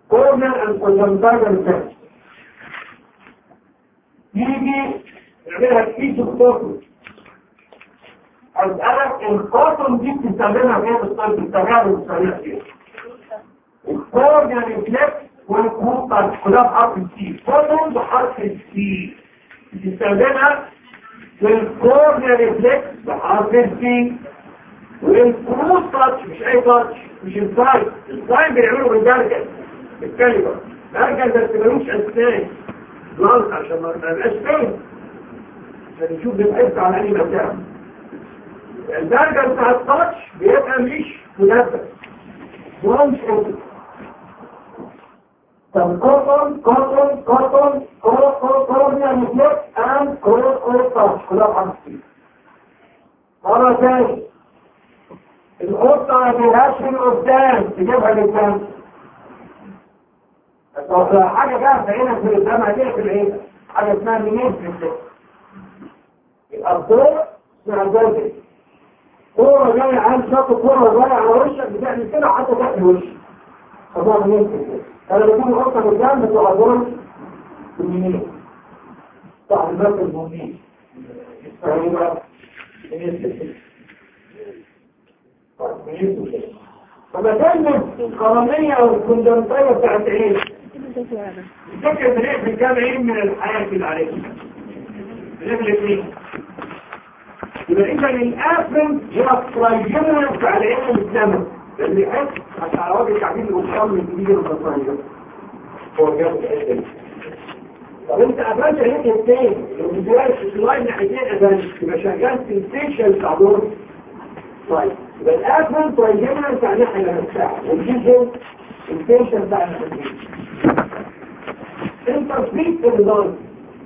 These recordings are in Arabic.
كورنر اند كونجنتايفال فيكس. يجي نعملها كيس الكورتون. أسألك الكورتون دي بتستخدمها في ايه بالطب؟ بتستخدمها بالطريقة ايه؟ الكورنر ريفلكس والكروتات كلها بحرف السي. كورتون بحرف السي بتستخدمها والكورنر ريفلكس بحرف السي. والكروت تاتش مش اي تاتش، مش السايد. السايد بيعملوا بالجرجل بالكلمة. الجرجل ما تبقلوش اسنان بلانك عشان ما يبقاش فين، عشان نشوف بنحس على اي مكان. الجرجل بتاع التاتش بيبقى مش مدبس برانش اوبن. طب كورتون يعني فليك اند كورت تاتش كلها بحرف. مرة تاني القطة ما فيهاش من قدام تجيبها للجنب. بس حاجة جاهزة هنا في القدام هتقفل العين، حاجة اسمها منين في الجنب. يبقى الضوء اسمها الجنب. كورة جاية عن شط كورة جاية على وشك بتعمل كده حتى تقفل وشك. فضوء منين في الجنب. فلما تكون القطة في الجنب تبقى ضوء منين. صح المثل المهمين. فهيبقى منين في الجنب. فما كان القرنية او الكونجنتايفا بتاعت عين فكرة بنقفل كام عين من الحياة كده عليك بنقفل اثنين. يبقى اذا القافل هو الترايجنال بتاع العين الزمن اللي يحس حتى على وجه التعبير الوصال من كبير البطانية هو جاب الحته دي. طب انت قفلت عينيك اثنين لو بتجري في اللاين ناحيتين قفلت يبقى شغال سنسيشن بتاع دور. طيب يبقى الأفل ترجمها بتاع ناحية نفسها والجيزل الفيشن بتاع ناحية انت فيك في النظام.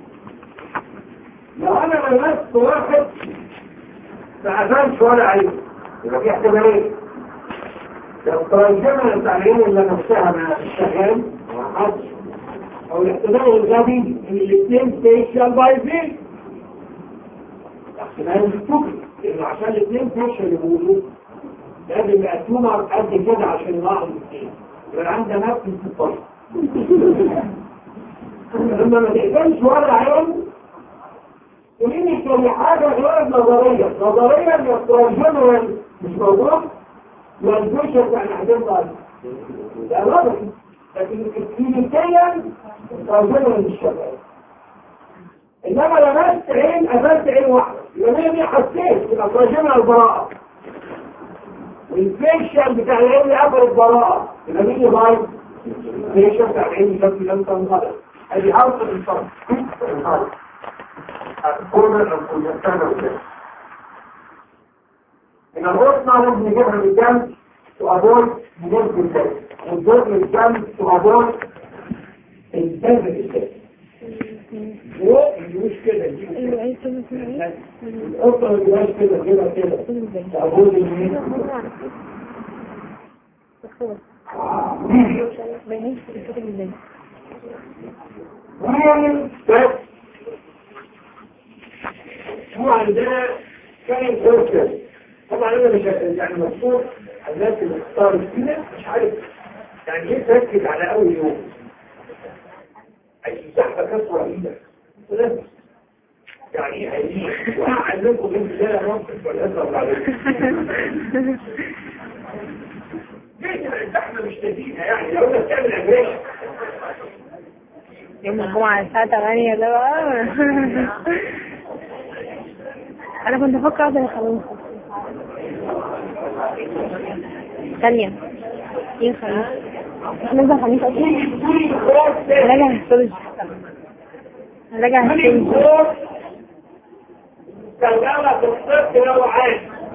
لو انا لمست واحد ما قفلش ولا عين يبقى في احتمالين. لو ترجمها بتاع العين اللي نفسها ما اشتغل ما حدش، او الاحتمال الغبي ان الاثنين فيشن بايزين. احتمال السكري لانه عشان الاثنين فيشن يبوظوا لازم يبقى التومر قد كده عشان يلاحظ الاثنين. يبقى عندها نفس السطر. لما ما تقبلش ولا عين تقوليني كل حاجه غير نظريه. نظريا التراجنال مش موجود والفيشن بتاع الحاجات دي ده نظري، لكن كلينيكيا التراجنال مش شغال. انما لمست عين قفلت عين واحده يبقى دي حسيت يبقى تراجنال البراءه. والفيشن بتاع العين قبل البراءة يبقى مين يغير؟ الفيشن بتاع العين شكل لم تنغلق. ادي اوصل الفرق الكورنر الكونجنتايفا وكده. ان الغصنة لازم نجيبها من الجنب تقابل نجيب بالذات والدور من الجنب تقابل الجنب بالذات. مش كده القطة ما تبقاش كده كده تقابل المين هو عندنا كان فرصة. طبعا انا مش يعني مبسوط الناس اللي اختاروا كده مش عارف يعني ايه تركز على اول يوم اي زحمه كانت رهيبه يعني ايه هيجي واعلمكم بالله منطق ولا اضرب عليكم. الزحمه مش لذيذه يعني لو انت بتعمل اجريشن يوم الجمعة الساعة 8 ده بقى. أنا كنت أفكر أقدر أخلص ثانية. إيه خميس؟ نبدأ خميس أصلا؟ راجع هستولج راجع هستولج شغالة في الصف نوعان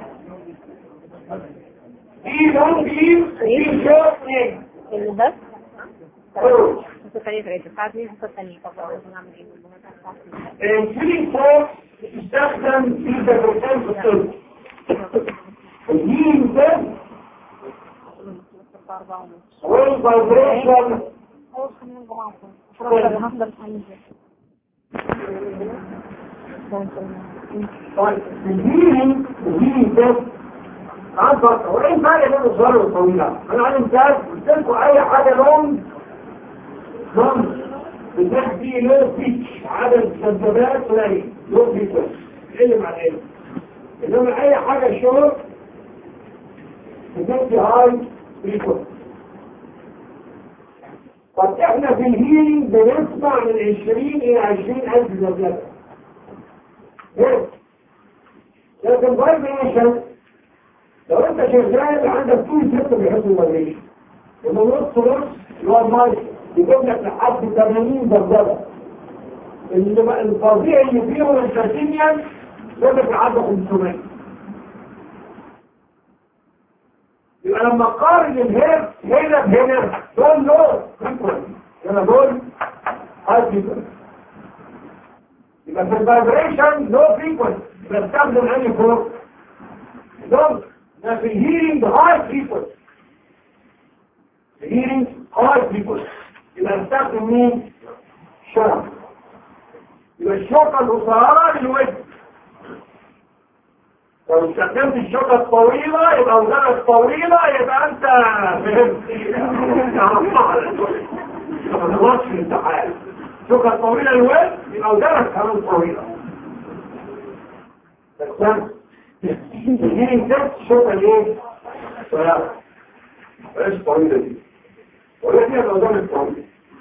في لونجين في شوطين اللي ده؟ حصة ثانية في العيشة الساعة 2 حصة ثانية. طب نعمل إيه؟ الفيلينج فورس بتستخدم في تدريسات في الطب. الهيلينج ده والفايبريشن طيب الهيلينج ده عن فرق. وإيه فرق بين الصغيرة والطويلة؟ أنا عن امتاز قلت لكم أي حاجة لون ضم بتحكي لو بيتش عدد سببات قليل لو بيتش اللي مع ايه انما اي حاجه شورت بتحكي هاي بيتش. طب احنا في الهيلينج بنسمع من 20 الى 20,000 زلزال. لكن فايبريشن لو انت شغال عندك طول ستة بيحسوا الفايبريشن ومن نص اللي هو المايك يجيب لك لحد 80 زلزال. الفظيع اللي فيهم الكارتينيان يجيب لك لحد 500. يبقى لما قارن الهير هنا بهنا دول لو هنا دول هاي فريكونسي. يبقى في الفايبريشن لو فريكونسي يبقى استخدم انهي فوق دول. ده في الهيرنج هاي فريكونسي. الهيرنج هاي فريكونسي يبقى استخدم مين؟ شرط. يبقى الشوكة القصيرة للوجه. لو استخدمت الشوكة الطويلة يبقى وزنها طويلة يبقى انت فهمت ما تغلطش في الامتحان. الشوكة الطويلة للوجه يبقى وزنها كمان طويلة. بس تجيني نفس الشوكة الايه؟ ايش طويلة دي؟ طويلة دي يبقى وزنها طويلة.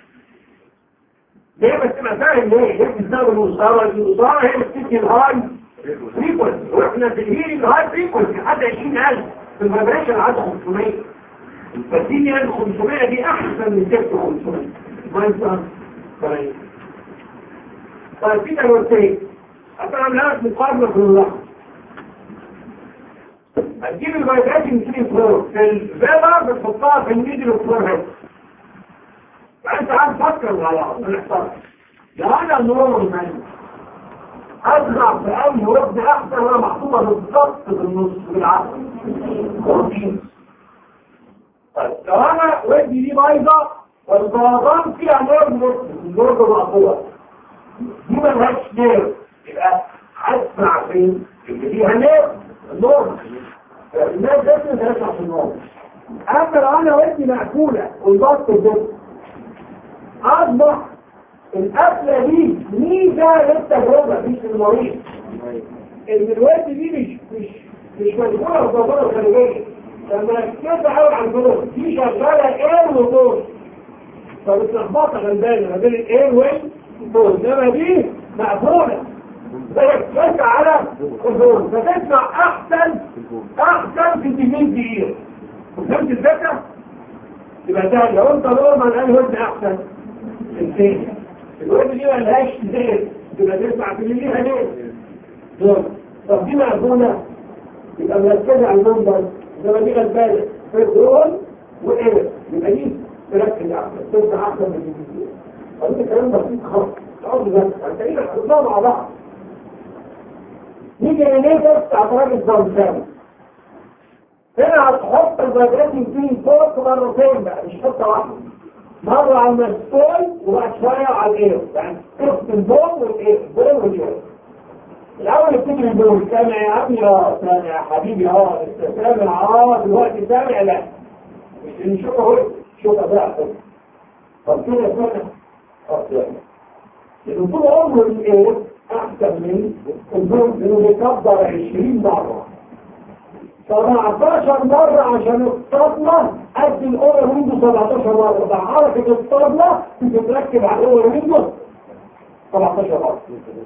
ليه بس تبقى فاهم ليه؟ ليه بتستخدم القصيرة؟ القصيرة هي اللي بتدي الهاي فريكونسي واحنا في الهيرنج هاي فريكونسي لحد 20,000 في الفايبريشن لحد 500. فالدنيا 500 دي احسن من 500 ما ينفع. طيب في دلوقتي انا عاملها لك مقارنه في اللحظه. هتجيب الفايبريشن في فلور في الفيبر بتحطها في الميدل فلور هيد. فانت عايز تفكر على الاحصاء يا هذا النور المعنى أزرع في أي وزن أحسن ولا محطوطة بالضبط بالنص بالعقل. طيب لو أنا ودي دي بايظة والضربان فيها نور نص مقطوع دي ملهاش نور يبقى أسمع فين؟ اللي فيها نور الناس لازم تسمع في النور. أما لو أنا ودي مقفولة والضغط بالضبط أصبح القفلة دي ميزة للتجربة مش المريض. الوقت دي مش مجبورة بالضبط الخارجية. لما كيف أقول عن الجنوب دي شغالة اير وطول فبتلخبطها غلبانة ما بين الاير والطول. انما دي مقفولة بس على الطول فتسمع أحسن في 2 دقيقة. فهمت الفكرة؟ يبقى سهل. لو انت نورمال أي وزن أحسن الثاني الوقت دي ملهاش زيت تبقى تسمع في اللي ليها ليه دول. طب دي مقبولة يبقى مركزة على المنبر زي دي غلبانة في الدول وايه يبقى دي تركز احسن تسمع احسن من الجديد. طب ده كلام بسيط خالص تعرض ذلك هنتقيل حطها مع بعض. نيجي ليه بس اعتراض الزمساوي هنا هتحط الفايبريشن فيه فوق مرتين بقى مش حطة واحدة. مرة على المسؤول وبعد شوية على الايه يعني تحط البول والايه البول والايه. الاول بتجري البول سامع يا ابني سامع يا حبيبي انت سامع دلوقتي سامع لا مش نشوفه اهو شوفه بقى. طب كده سامع يعني لانه طول عمره الايه احسن من البول لانه بيكبر 20 مرة 17 مرة عشان الصدمة قد الأول ويندو 17 مرة. ده حركة الصدمة بتتركب على الأول ويندو 17 مرة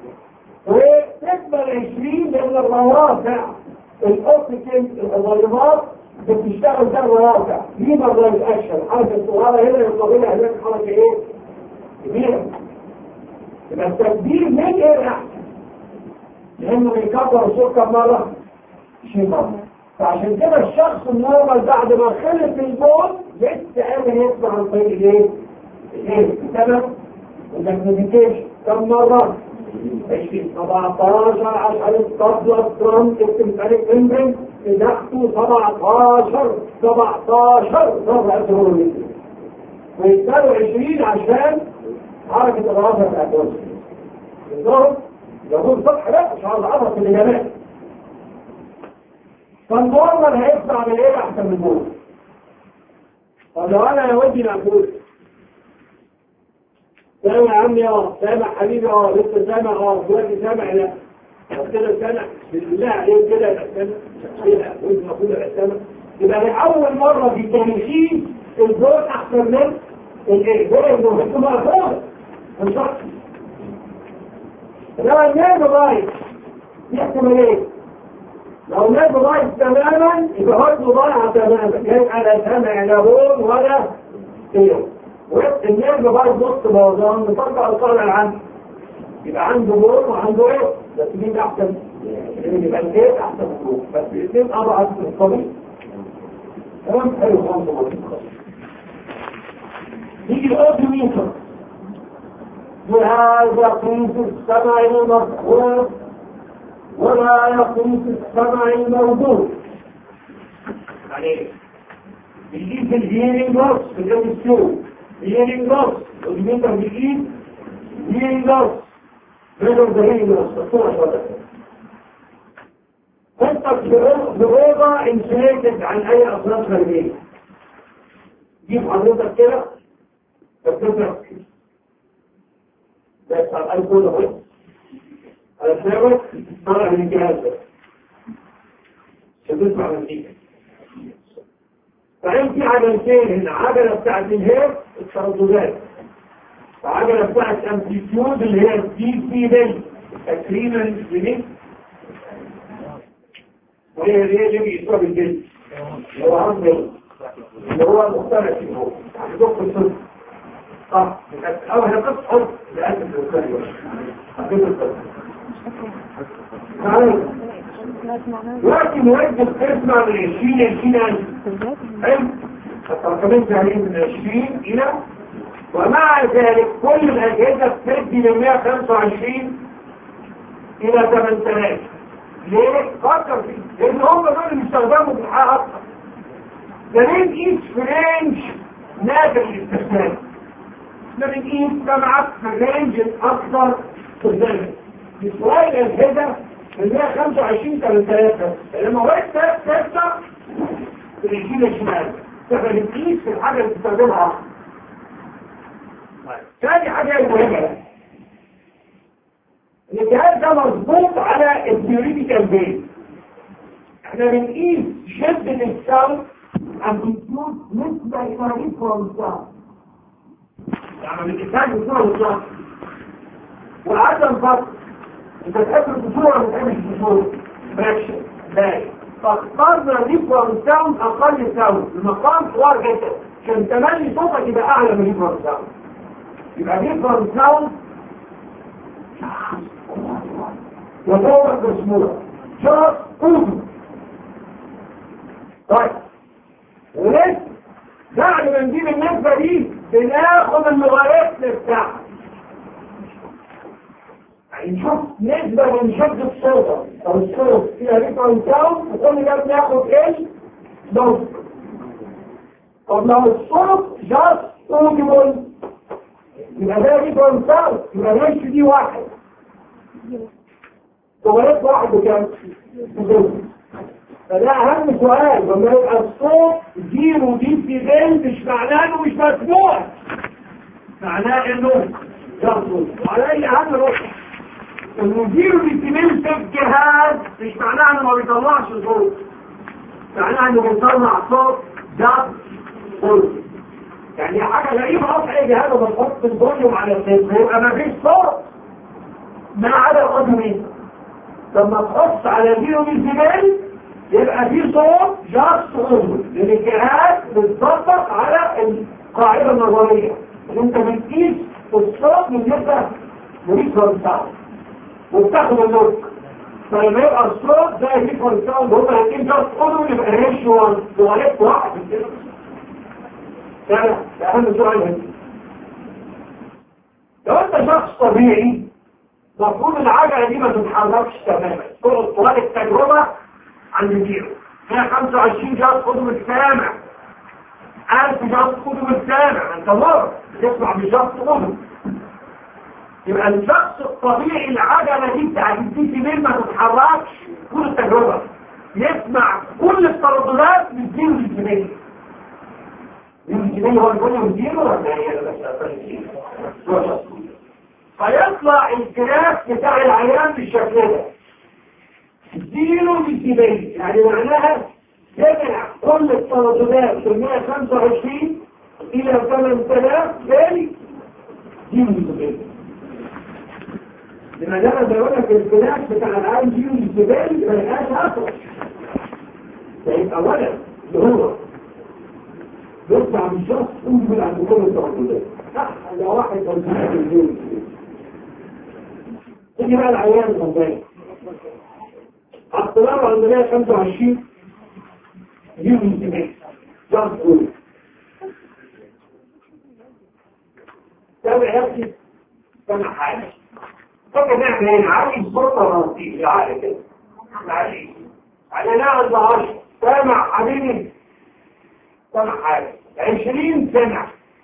وتكمل 20 لأن الروافع الأوبتيكال الغيظات بتشتغل ده الروافع دي مرة الأكشن حركة الصغيرة هنا الطويلة هناك حركة إيه؟ كبيرة. يبقى التكبير من إيه أحسن؟ لأنه بيكبر الصوت كم مرة؟ 20 مرة. فعشان كده الشخص النورمال بعد ما خلص البول لسه قادر يسمع عن طريق الايه؟ تمام؟ والمديتيشن كم مرة؟ 20 17 عشان الطبلة الدرام التمثاليك ممبرين تحته 17 مرة أسهل ويستاهلوا 20 عشان حركة الرافع بتاعت الوزن. الظهر يقول صح لا مش عاوز اعرف الاجابات. فالنورمال هيسمع من ايه احسن من النور. طب لو انا يا ودي مقبول سامع يا عمي؟ سامع حبيبي؟ لسه سامع؟ دلوقتي سامع؟ لا كده سامع بالله عليك كده يبقى سامع كده وانت المفروض يبقى سامع. يبقى لأول مرة في تاريخي الزوج أحسن من الإيه؟ الزوج انتوا مقفول بالظبط. لو الناس ضايق يحكم ايه؟ لو الناس ضايق تماما يبقى هو ضايع تماما، يبقى لا سامع لا بول ولا ايه. والناس ضايق نص موضوع نطبق القاعدة العامة، يبقى عنده بول وعنده ايه؟ بس مين احسن؟ يبقى الايه احسن بول، بس الاثنين اضعف في الطريق. تمام؟ حلو خالص. يجي الاوتوميتر بهذا قيس السمع المفقود ولا يقيس السمع الموجود. يعني بيجيب في الهيرنج لوس في الامسيو، الهيرنج لوس الاوتوميتر بيجيب هيرنج لوس غير ده هيرنج لوس الصورة ولا خطة بغيضة انسيتد عن اي اصناف خارجية. جيب حضرتك كده تكتبك بس على الأيقون اهو على السابق طالع من الجهاز ده شدته على النتيجة. فعين في عجلتين هنا، عجلة بتاعت الهير الترددات وعجلة بتاعت الامبليتيود اللي هي الدي سي بي تقريبا بني وهي اللي بيسوى بالجلد اللي هو عرض اللي هو المختلف اللي هو دكتور الصدق أو هي قصة حب لأسف الوكالي دلوقتي موجه اسمع من 20 حلو الترقمين سهلين من 20 إلى ومع ذلك كل الأجهزة بتدي من 125 إلى 8000. ليه؟ فكر فيه لأن هم دول اللي بيستخدموا في الحياة أكثر. ده نقيس في رينج نادر الاستخدام، نقيس سمعك في الرينج الأكثر استخداما. بسؤال الأجهزة من 125 3000 لما وقت 6 في الجيل الشمال تبقى نقيس في الحاجة اللي بتستخدمها. ثاني حاجة مهمة، الجهاز ده مظبوط على الثيوريتيكال بيز. احنا بنقيس شدة الساوند امبليتيود نسبة إلى ريفرنس ساوند، يعني بنقيسها بصورة مطلقة وعدم فرق. انت تحب البصورة ولا ما تحبش البصورة؟ فراكشن باقي فاخترنا ريفرنس ساوند أقل ساوند المقام حوار جدا عشان تملي صوتك يبقى أعلى من ريفرنس ساوند. يبقى ريفرنس ساوند وصورة بصورة شرط قوته. طيب ولسه بعد ما نجيب النسبة دي بناخد اللوغاريتم بتاعها، يعني نشوف نسبة من شدة الصوت او الصوت فيها ريفرنس ساوند وكل ده بناخد ايه؟ ضغط. طب لو الصوت جاست اوديبل يبقى ده ريفرنس ساوند، يبقى الريش دي واحد لوغاريتم واحد بكام؟ فده اهم سؤال. لما يبقى الصوت 0 دي سي بي مش معناه انه مش مسموع، معناه انه جرس. وعلى اي اهم نقطه انه 0 دي سي بي في الجهاز مش معناه انه ما بيطلعش صوت، معناه انه بيطلع صوت جرس. يعني حاجه غريبه اصلا اي جهاز لما تحط الفوليوم على الصوت يبقى ما فيش صوت ما عدا القدمين. لما تحط على 0 دي سي بي يبقى في صوت جاست صوت، لان الجهاز بتطبق على القاعده النظريه اللي انت بتقيس الصوت من نسبه ريفرنس ساوند وبتاخد اللوك. فلما يبقى الصوت زي ريفرنس ساوند هما الاثنين جاست صوت يبقى ريشيو لوغاريتم واحد كده. ده اهم سؤال هنا. لو انت شخص طبيعي المفروض العجله دي ما تتحركش تماما طول التجربه عند الجيرو. 125 جاز قدم السامع، 1000 جاز قدم السامع. انت مر تسمع بجاز قدم. يبقى الشخص الطبيعي العجلة دي بتاعت السي سي ما تتحركش طول التجربة، يسمع كل الترددات من 0 للجنيه. الجنيه هو الفوليوم 0 ولا هي يطلع الجراف بتاع العيان بالشكل ده 0 ديسيبل، يعني معناها جمع كل الترددات في 125 الى 8000 بالي 0 ديسيبل. لما ده بقول لك الجراف بتاع العيان 0 ديسيبل ما يبقاش اصلا. طيب اولا اللي هو يطلع بالشخص ينزل عند كل الترددات صح؟ ده واحد او اثنين تيجي بقى العيان الغنباني الطلاب عند 125 يوم انتباه جاست قول تابع يبكي سمع حاجة فكرة نعمل هنا عايز سلطة راسية العقل كده معلش علينا عند 10 سامع حبيبي سمع حاجة 20 سنة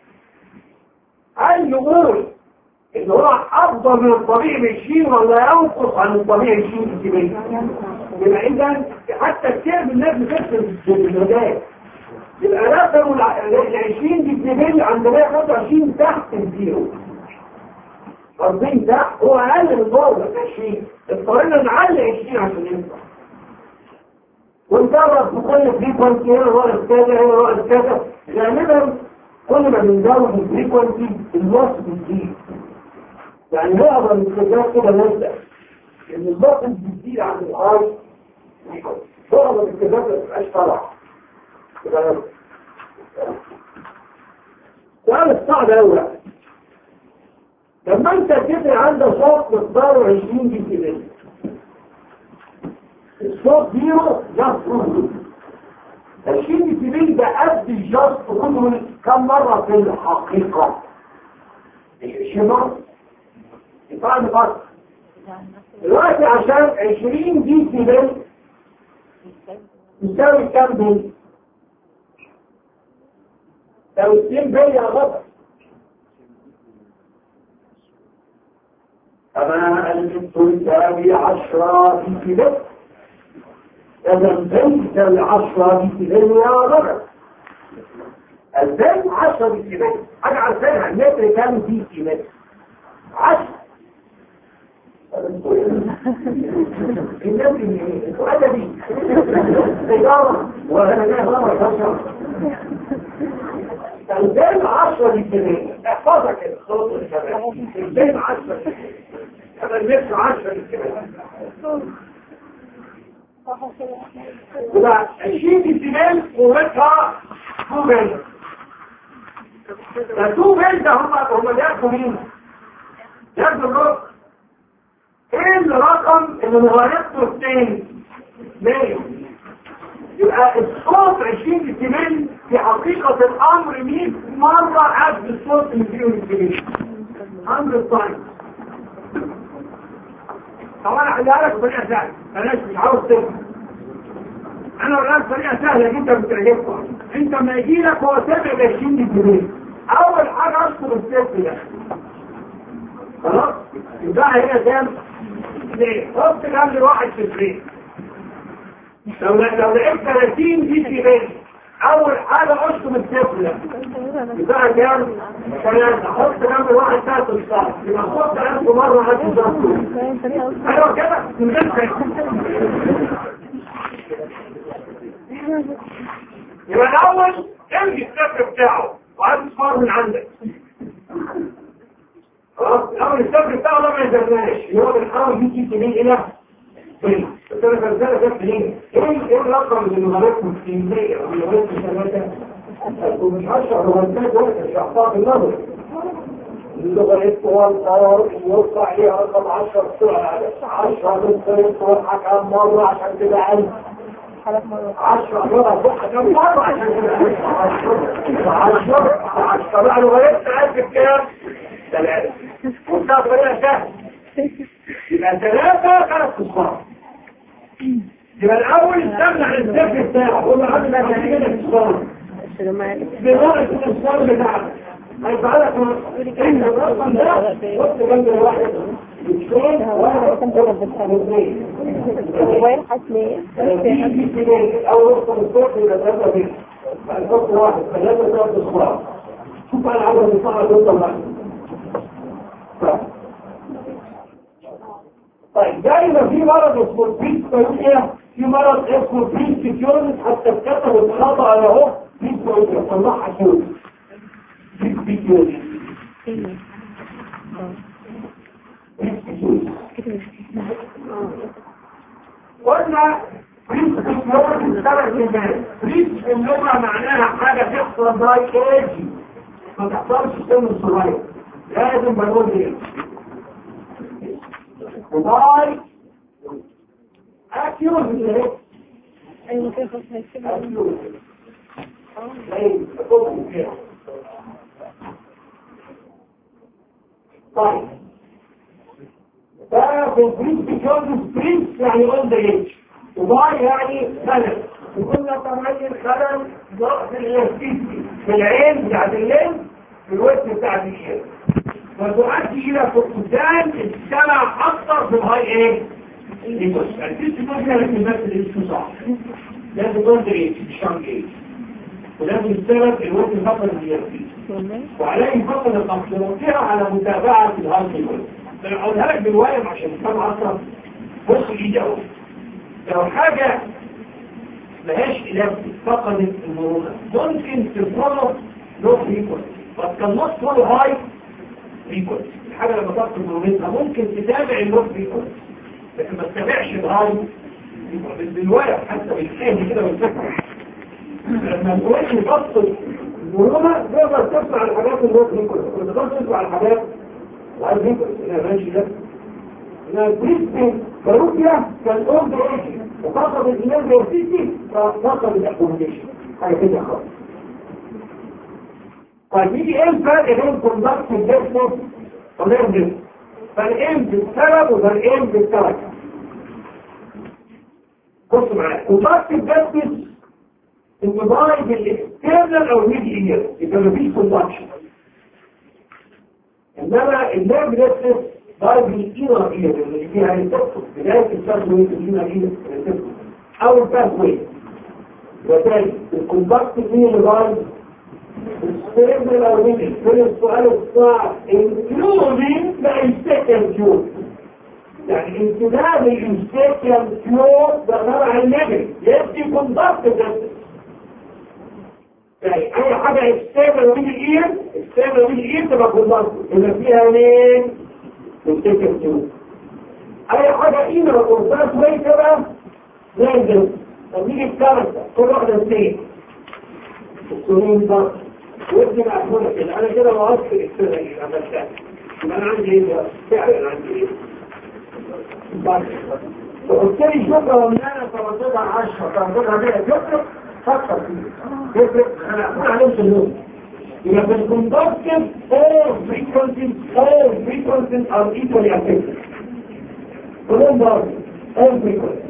هل يقول ان هو افضل من الطبيعي ب20 ولا ينقص عن الطبيعي 20 ديسيبل؟ يبقى اذا حتى كتير من الناس بتكتب بالمجال يبقى رقم ال 20 ديسيبل عند 125 تحت الزيرو قصدين تحت هو اقل من ضرب 20 اضطرينا نعلي 20 عشان ينفع ونجرب في كل فريكونسي هنا ناقص كذا هنا ناقص كذا غالبا كل ما بنزود الفريكونسي الوصف بتزيد يعني معظم الكتاب كده نبدا ان الوصف بتزيد عند الاي معظم الكتاب ما تبقاش طالعه السؤال الصعب قوي لما انت تدري عندك صوت مقداره 20 ديسيبل الصوت زيرو جاست 20 ديسيبل ده قد الجاست كله كم مرة في الحقيقة مش مرة يفعل فرق دلوقتي عشان 20 ديسيبل يساوي كام بي؟ يساوي 2 بي يا غطر أما الجبت يساوي 10 ديسيبل إذا البيت يساوي 10 ديسيبل يا غطر البيت 10 ديسيبل حاجة عارفينها المتر كام ديسيبل 10 الناس السؤال دي تجارة وأنا جاي مرة البيت 10 ديسيبل احفظها كده صوت الشباب البيت 10 هذا المتر 10 ديسيبل وده 20 ديسيبل قوتها 2 بيل ده 2 بيل ده هم بياخدوا مين؟ بياخدوا الرقم ايه الرقم اللي مغايرته 2 100 يبقى الصوت 20 ديسيبل في حقيقة الامر 100 مرة قد الصوت اللي فيه ديسيبل 100 تايمز طبعا احلها لك بطريقة سهلة بلاش مش عاوز تفهم انا اقول لك طريقة سهلة جدا بتعجبك انت ما يجي لك هو سابع 20 ديسيبل اول حاجة اشطب السيف ده خلاص يبقى هنا كام؟ ليه؟ حط جنب الواحد في الفريق لو لقيت 30 ديسيبل اول حاجة اشطب السيف ده يبقى كام؟ 3 حط جنب الواحد تحت الصف يبقى خد 1000 مرة هاتي ضغطه ايوه كده من غير يبقى الاول امشي السفر بتاعه وعايز تصفار من عندك خلاص الاول السفر بتاعه ده ما يزرناش هو بنحاول يجي كمين هنا فين بس انا فرزانه ده فين ايه الرقم اللي مغرقكم في 100 او مغرقكم 3 ومش 10 روانتات ولا مش اعطاء النظر اللغة والقرار يوقع عليها رقم 10 بسرعة 10 بالطريق توقع كم مرة عشان تبقى 1000 10 مرة توقع كم مرة عشان تبقى 10 بقى لغاية 1000 بكام؟ 3 وانتهى طريقة سهلة يبقى 3 اصفار يبقى الأول استمنع السفر بتاعه قول له عندنا كده اصفار بغاية الاصفار بتاعه هيفعلك انت الرقم ده وقت جنب الواحد يشتغل واحد اثنين وين حسني او رقم الصوت الى 3 بيت الخط واحد 3 اصفار شوف انا عاوز اصفار دول واحد طيب زي ما في مرض اسمه بريسبيوتيا، في مرض اسمه بريسبيوتيا حتى اتكتب الخطأ على اهو بريسبيوتيا طلعها شوف بريسبيوتيا قلنا بريسبيوتيا سبع كلمات. بريس اللغة معناها حاجة تحصل باي ايجي، ما تحصلش سن الصغير، لازم بنقول ايه وباي اكيوريت. ايوه كده خلاص هيكتبها. طيب ففي البريس بيكون بريس يعني اون ذا ايج، وباي يعني خلل، وكنا طبعين خلل ضغط الالكتريسيتي في العين بتاعت الليل في الوجه بتاع الشيء، وتؤدي الى فقدان السمع اكثر في الهاي ايه؟ الكتريسيتي ممكن ان يمثل الاسم صح، لازم اون ذا ايج مش شانج ايج، ولازم السبب الوجه فقط الالكتريسيتي، وعليه فقط التقدير على متابعه الهاي ايج. انا اقولها لك بالوايم عشان تفهم اكتر. بص ايدي اهو، لو حاجه ملهاش علاج فقدت المرونه ممكن تفرض لو فريكونسي، بس كان نص هاي فريكونسي. الحاجه لما تفقد مرونتها ممكن تتابع اللو فريكونسي لكن ما تتابعش الهاي بالوايم، حتى بالفهم كده والفكره. لما تقولش تفقد المرونه تقدر تسمع الحاجات اللو فريكونسي، ما تقدرش تسمع الحاجات وعايز يبقى ماشي ده. البريسبين باروكيا كان اون ذا ايج وفقد الإيمان بالسيتي ففقد الاكوموديشن حاجه كده خالص. طيب يجي ايه الفرق بين كوندكت الجسم والنيرف؟ فرقين بالسبب وفرقين بالسبب. بص معايا، كوندكت الجسم انضاي بالاكسترنال او ميد اير يبقى مفيش كوندكشن، انما النيرف جسم ضارب الإيرة اللي فيها التفصل بداية التفصل الإيرة أو التفصل وتالي الكوندكت فيه لغاية السيرم الأوليني. كل السؤال الصعب including the insectal tube، يعني امتداد الانسكال tube ده طبعا النجم يبدي كوندكت جسد. يعني أي حاجة السيرم الأوليني تبقى كوندكت إذا فيها مين؟ الانسكال tube. اي حاجة ايمة وقرصات وين كده زي الجنس. طب نيجي الكارثة كل واحدة اثنين السنين ده وابني مقفولة كده، انا كده وعصف الاكسرة ايه عملتها يبقى انا عندي ايه بقى؟ فعلا عندي ايه؟ فقلت لي شكرا وان انا فرضتها 10 فرضتها 100 يفرق فكر فيه يفرق. انا اقول عليهم النوم يبقى في الكوندكتيف all frequencies are equally affected كلهم برضه all frequencies.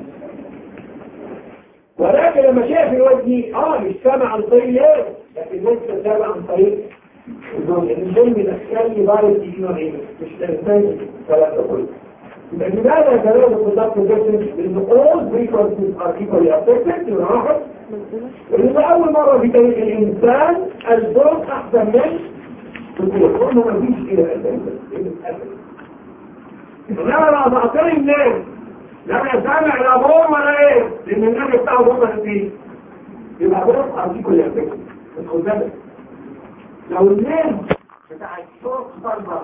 ولكن لما شاف الوجه مش سامع عن طريق ايه لكن لسه سامع عن طريق الجن الاسكالي بارد يجينا ايه مش تنسان الكلام ده كله. يبقى لماذا كلام الكوندكتيف جسم؟ لان all frequencies are equally affected يبقى واحد. ولذا اول مرة في تاريخ الانسان الصوت احسن من الصوت قلنا ما فيش الى الاساس. انما لو بعطي الناس لا يسمع لا بوم ولا ايه لان الناس بتاعه بوم فيه يبقى بوم ارتيكل يا فكر خد بالك. لو الناس بتاع الصوت صلبه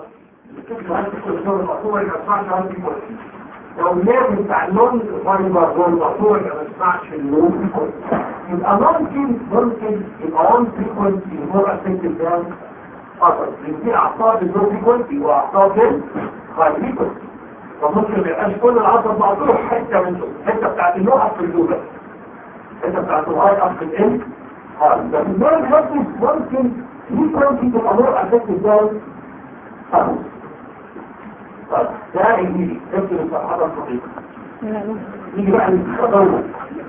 لو الناس بتاع اللون فايبر والمقطوع ما يسمعش اللون يبقى ممكن يبقى وان فريكونسي مور افكتيف ذان اثر. في اعصاب اللو فريكونسي واعصاب الفايبر فممكن ما يبقاش كل العصب مقطوع حته منه، حته بتاعت اللوحه في اللوحه، حته بتاعت الهاي في الام بس النور ممكن فريكونسي تبقى مور افكتيف ذان اثر. طيب ده يجي نفس الصحابة الصحيحة. يجي بقى الخطوة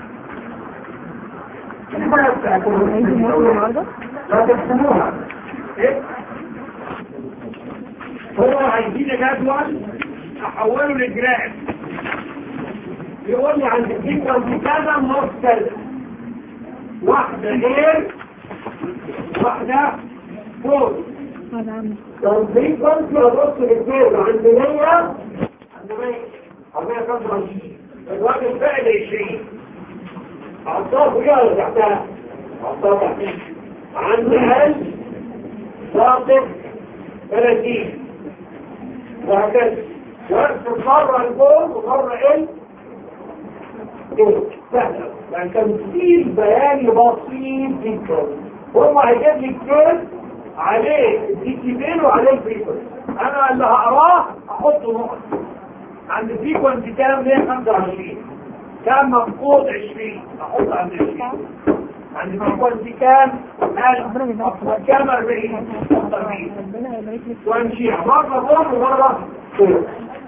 لا تحسنوها ايه؟ هو عايزين جدول احوله لجراف يقول لي عند الفكرة كذا مختلف، واحدة غير واحدة فوق. لو في كنت أبص للفير عند 100 عند 100 425 الراجل فعل 20 حطها فوقها ولا تحتها؟ حطها تحتها عند 1000 ساقط 30 وهكذا وارسل مرة الجول ومرة سهلة يعني تمثيل بياني بسيط جدا هو هيجيب لي الكير عليه الديكيبين وعليه الفريكونسي انا اللي هقراه احطه نقط عند الفريكونسي كام 125 كام مفقود 20 احط عند 20 عند الفريكونسي كام 1000 كام 40 وامشي مرة ضرب ومرة كير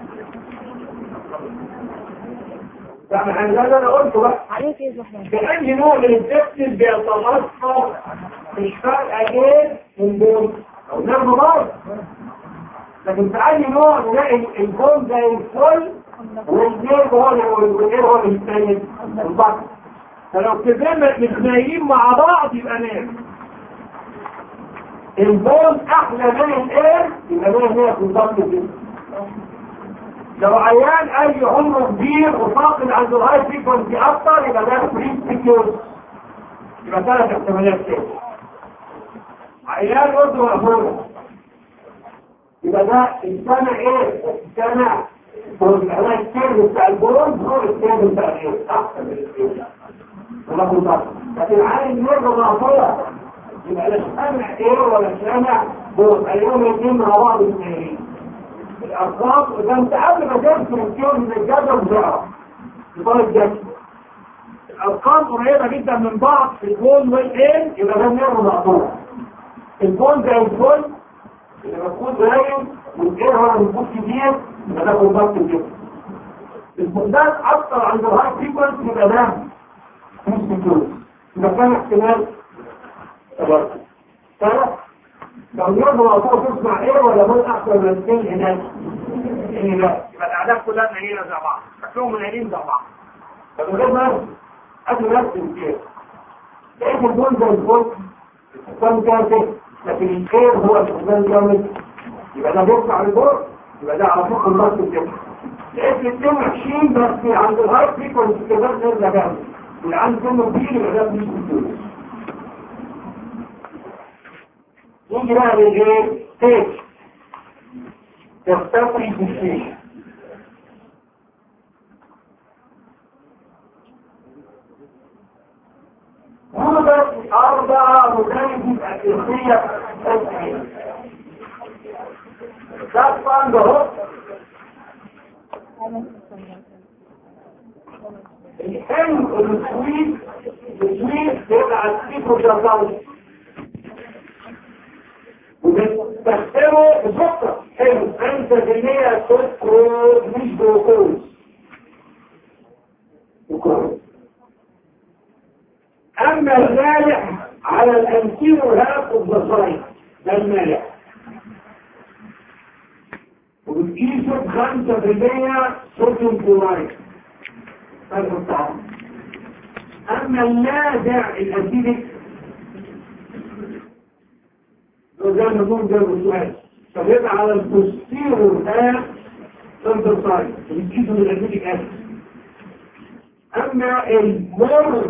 يعني هذا انا قلته بقى بأي نوع من التكتل بيتمصر مش فرق ايه من دول او نرمى بعض لكن في اي نوع نلاقي الجون زي الفل والجير هو الثاني البطل فلو كذلك متنايين مع بعض يبقى نام الجون احلى من الاير يبقى نام هي في البطل دي لو عيان اي عمره كبير وفاقد عند الهاي فريكونسي اكتر يبقى ده بريد سكيورز يبقى 3 احتمالات كده عيان برضه مقبوله يبقى ده السنه ايه؟ السنه والعلاج السير بتاع البرونز هو السير بتاع الايه؟ احسن من السير ولا كنت لكن عايز يرضى مقبوله يبقى لا سمع ايه ولا سمع برونز اليوم الاثنين مع بعض الاثنين الارقام اذا انت قبل ما ترسم الكيون من الجدول بتاعه يبقى الجدول الارقام قريبه جدا من بعض في الجول والايه يبقى ده نيرو مقطوع الجول زي الجول اللي مفقود قليل والايه هو المفقود كبير يبقى ده كونتاكت كده الفقدان اكتر عند الهاي فريكونسي يبقى ده مش كيون يبقى كان احتمال ثلاث لو يرضوا أطول تسمع ايه ولا من احسن من الاثنين هناك ايه لا يبقى الاعداد كلها منينة زي بعض شكلهم منينين زي بعض فبغير ما قبل نفس الكير لقيت الجون زي الجون كان كافي لكن الكير هو الاستخدام جامد يبقى ده بيطلع الجون يبقى ده على فوق النص الجبل لقيت الاثنين وحشين بس عند الهاي فريكونسي كده نرجع جامد واللي عنده كلمة كبير يبقى ده مش كتير يجي بقى للإيه؟ ستيج تختفي في الستيج وجدت 4 مدارس أساسية أساسية ده فاند اهو الحلم السويد بيبقى السيكو جرزاوي وبتستخدمه بسكر حلو 5% سكر مش جلوكوز اما المالح على الانسير والهاب والبصرين ده المالح وبتقيسه ب5% صوديوم كلورايد هذا الطعام اما النازع الاسيدك زي ما نقول ده السؤال فبيبقى على البوستير والهاب سنترسايد وبتقيسه بالاسيدك اسيد اما المر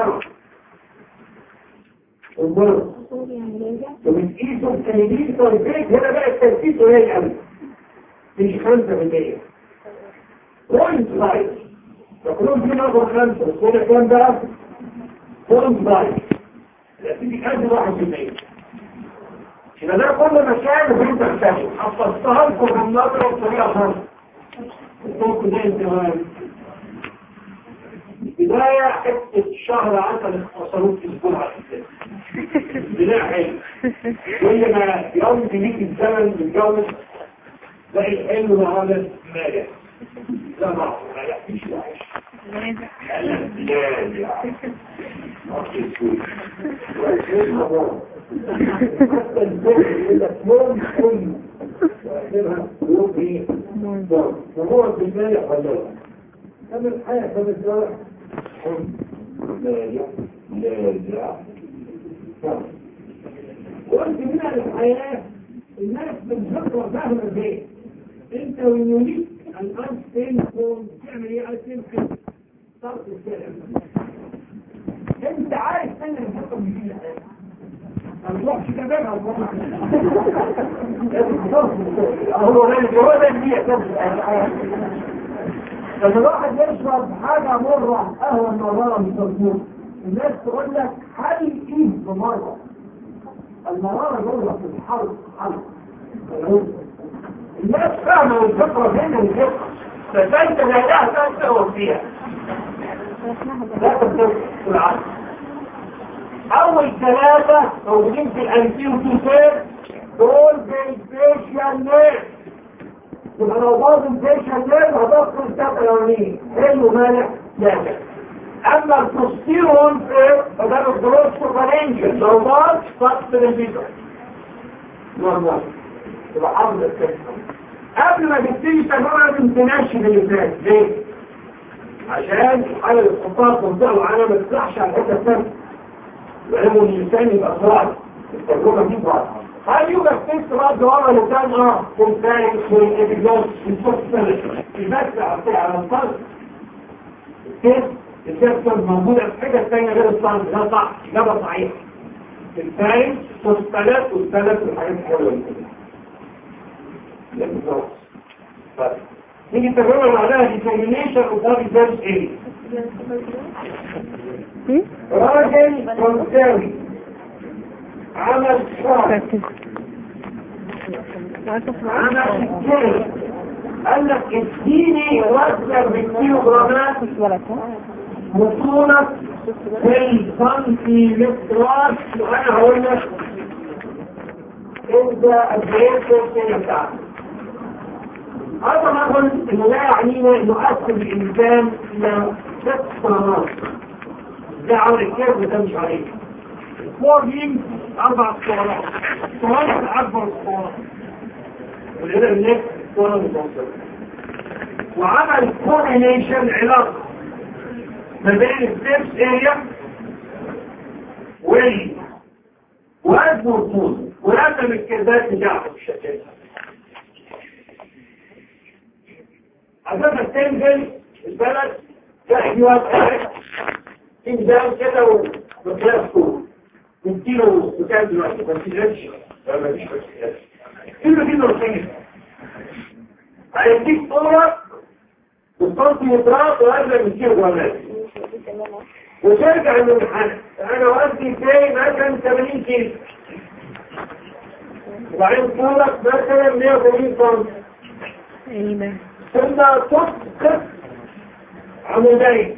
وبتقيسه بتنبيل صرفيك هنا بقى التركيز قليل قوي مش 5% بوينت لايت فكلهم في نظر 5 بس هنا كام بقى بوينت لايت الاسيدك اسيد 1% يبقى ده كل مشاعر وانت بتكتشف حفظتها لكم بالنظره بطريقه خاصه الصوت ده انتهاء بداية حتة شهر عسل اختصروك في الاسبوع بناء حلو كل ما يوم تليك الزمن بالجوز تلاقي الحلو هذا مالح لا معه ما يحكيش وعيش لا حتى الزمن يقول لك يوم كل واخرها يوم ايه وهو بالمالح ولا كم الحياة كم الزرع لا وانت من الحياة الناس بتفكر فاهمة ازاي انت واليونيك الانستين كون تعمل ايه؟ تمسك طرف الكلام. انت عارف ان الحكم دي ما تروحش كمان هو ده اللي لما الواحد يشرب حاجه مره قهوه مراره مش مظبوط الناس تقول لك حل ايه بمره المراره جوه في الحلق الناس فاهمه الفكره هنا الفكره فانت لا تنسى فيها لا تنسى العقل. اول ثلاثة موجودين في الانتيوتيسير دول بالفيشيال نير يبقى لو باظ الفيشيال نير هتدخل الساقة الاولانية حلو مالك لا اما البوستيرون فده الجروس سوبرينجل لو باظ فقط الفيشيال نورمال يبقى حافظ الفكرة قبل ما تبتدي تجربة لازم تنشف اللي فات ليه؟ عشان الحالة اللي تحطها في منطقة معينة ما تطلعش على الحتة الثانية لأنه الإنسان يبقى صراحة التجربة دي بعض هل يوجد تيست بعض ورا الإنسان كنتاين اسمه إبيجلوس الصوت الثالث البث على الصلب التيست موجودة في حاجة ثانية غير الصلب ده صح إجابة صحيحة الثاني الصوت الثالث والثالث والحاجات الحلوة الإبيجلوس نيجي التجربة اللي بعدها determination of body versus area راجل فرنساوي عمل شعر عمل كتير قال لك اديني وزن بالكيلوغرامات بطولة في السنتيمترات وانا هقول لك انت ادريت السنة بتاعتك هذا ما قلت انه لا يعنينا انه اصل الانسان الى 6 سنوات ده عمل الكيرف ده مش عليه فورجين 4 اسطوانات اكبر اسطوانات والهنا الناس اسطوانة متوسطة وعمل كوريليشن علاقة ما بين السيرس اريا ووزن والطول ورسم الكيرفات بتاعته بالشكل عشان تنزل البلد تحكي وقتها تنزل كده ومقياس طول وكيلو وكام دلوقتي ما تنزلش ولا مفيش بس كيلو رصيف هيديك طولك بالسنتيمترات وأقل من كيلو جرامات وترجع للامتحان انا وزني فين مثلا 80 كيلو وبعدين طولك مثلا 180 سم ايوه ثم تسقط عمودين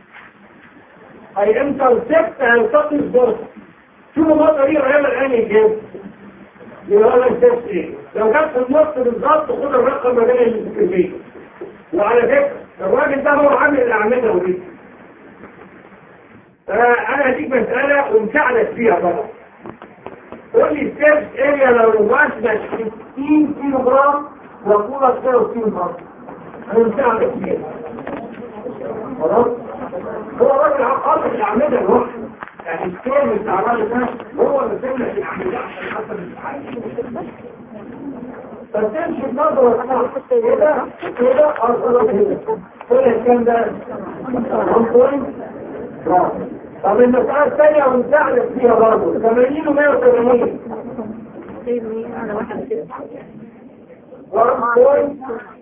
اي انترسكت هيلتقي الضرب شوفوا بقى طريقه هيعمل انهي جيب يبقى انا التست ايه لو جت في النص بالظبط خد الرقم ما بين الكلمتين وعلى فكره الراجل ده هو عامل الاعمده ودي انا هديك مساله ومساعدك فيها بقى قول لي التست اريا لو وزنك 60 كيلو جرام وطولك 60 جرام هنساعدك فيها خلاص هو راجل عقاق الاعمده الوحده يعني الكلمه بتاع الراجل ده هو اللي سمع الاعمده عشان حسب الامتحان فتمشي بنظره كده كده ارسلك هنا كل الكلام ده 1.1 طب المساله الثانيه ونساعدك فيها برضه 80 و 180 انا واحد كده 1.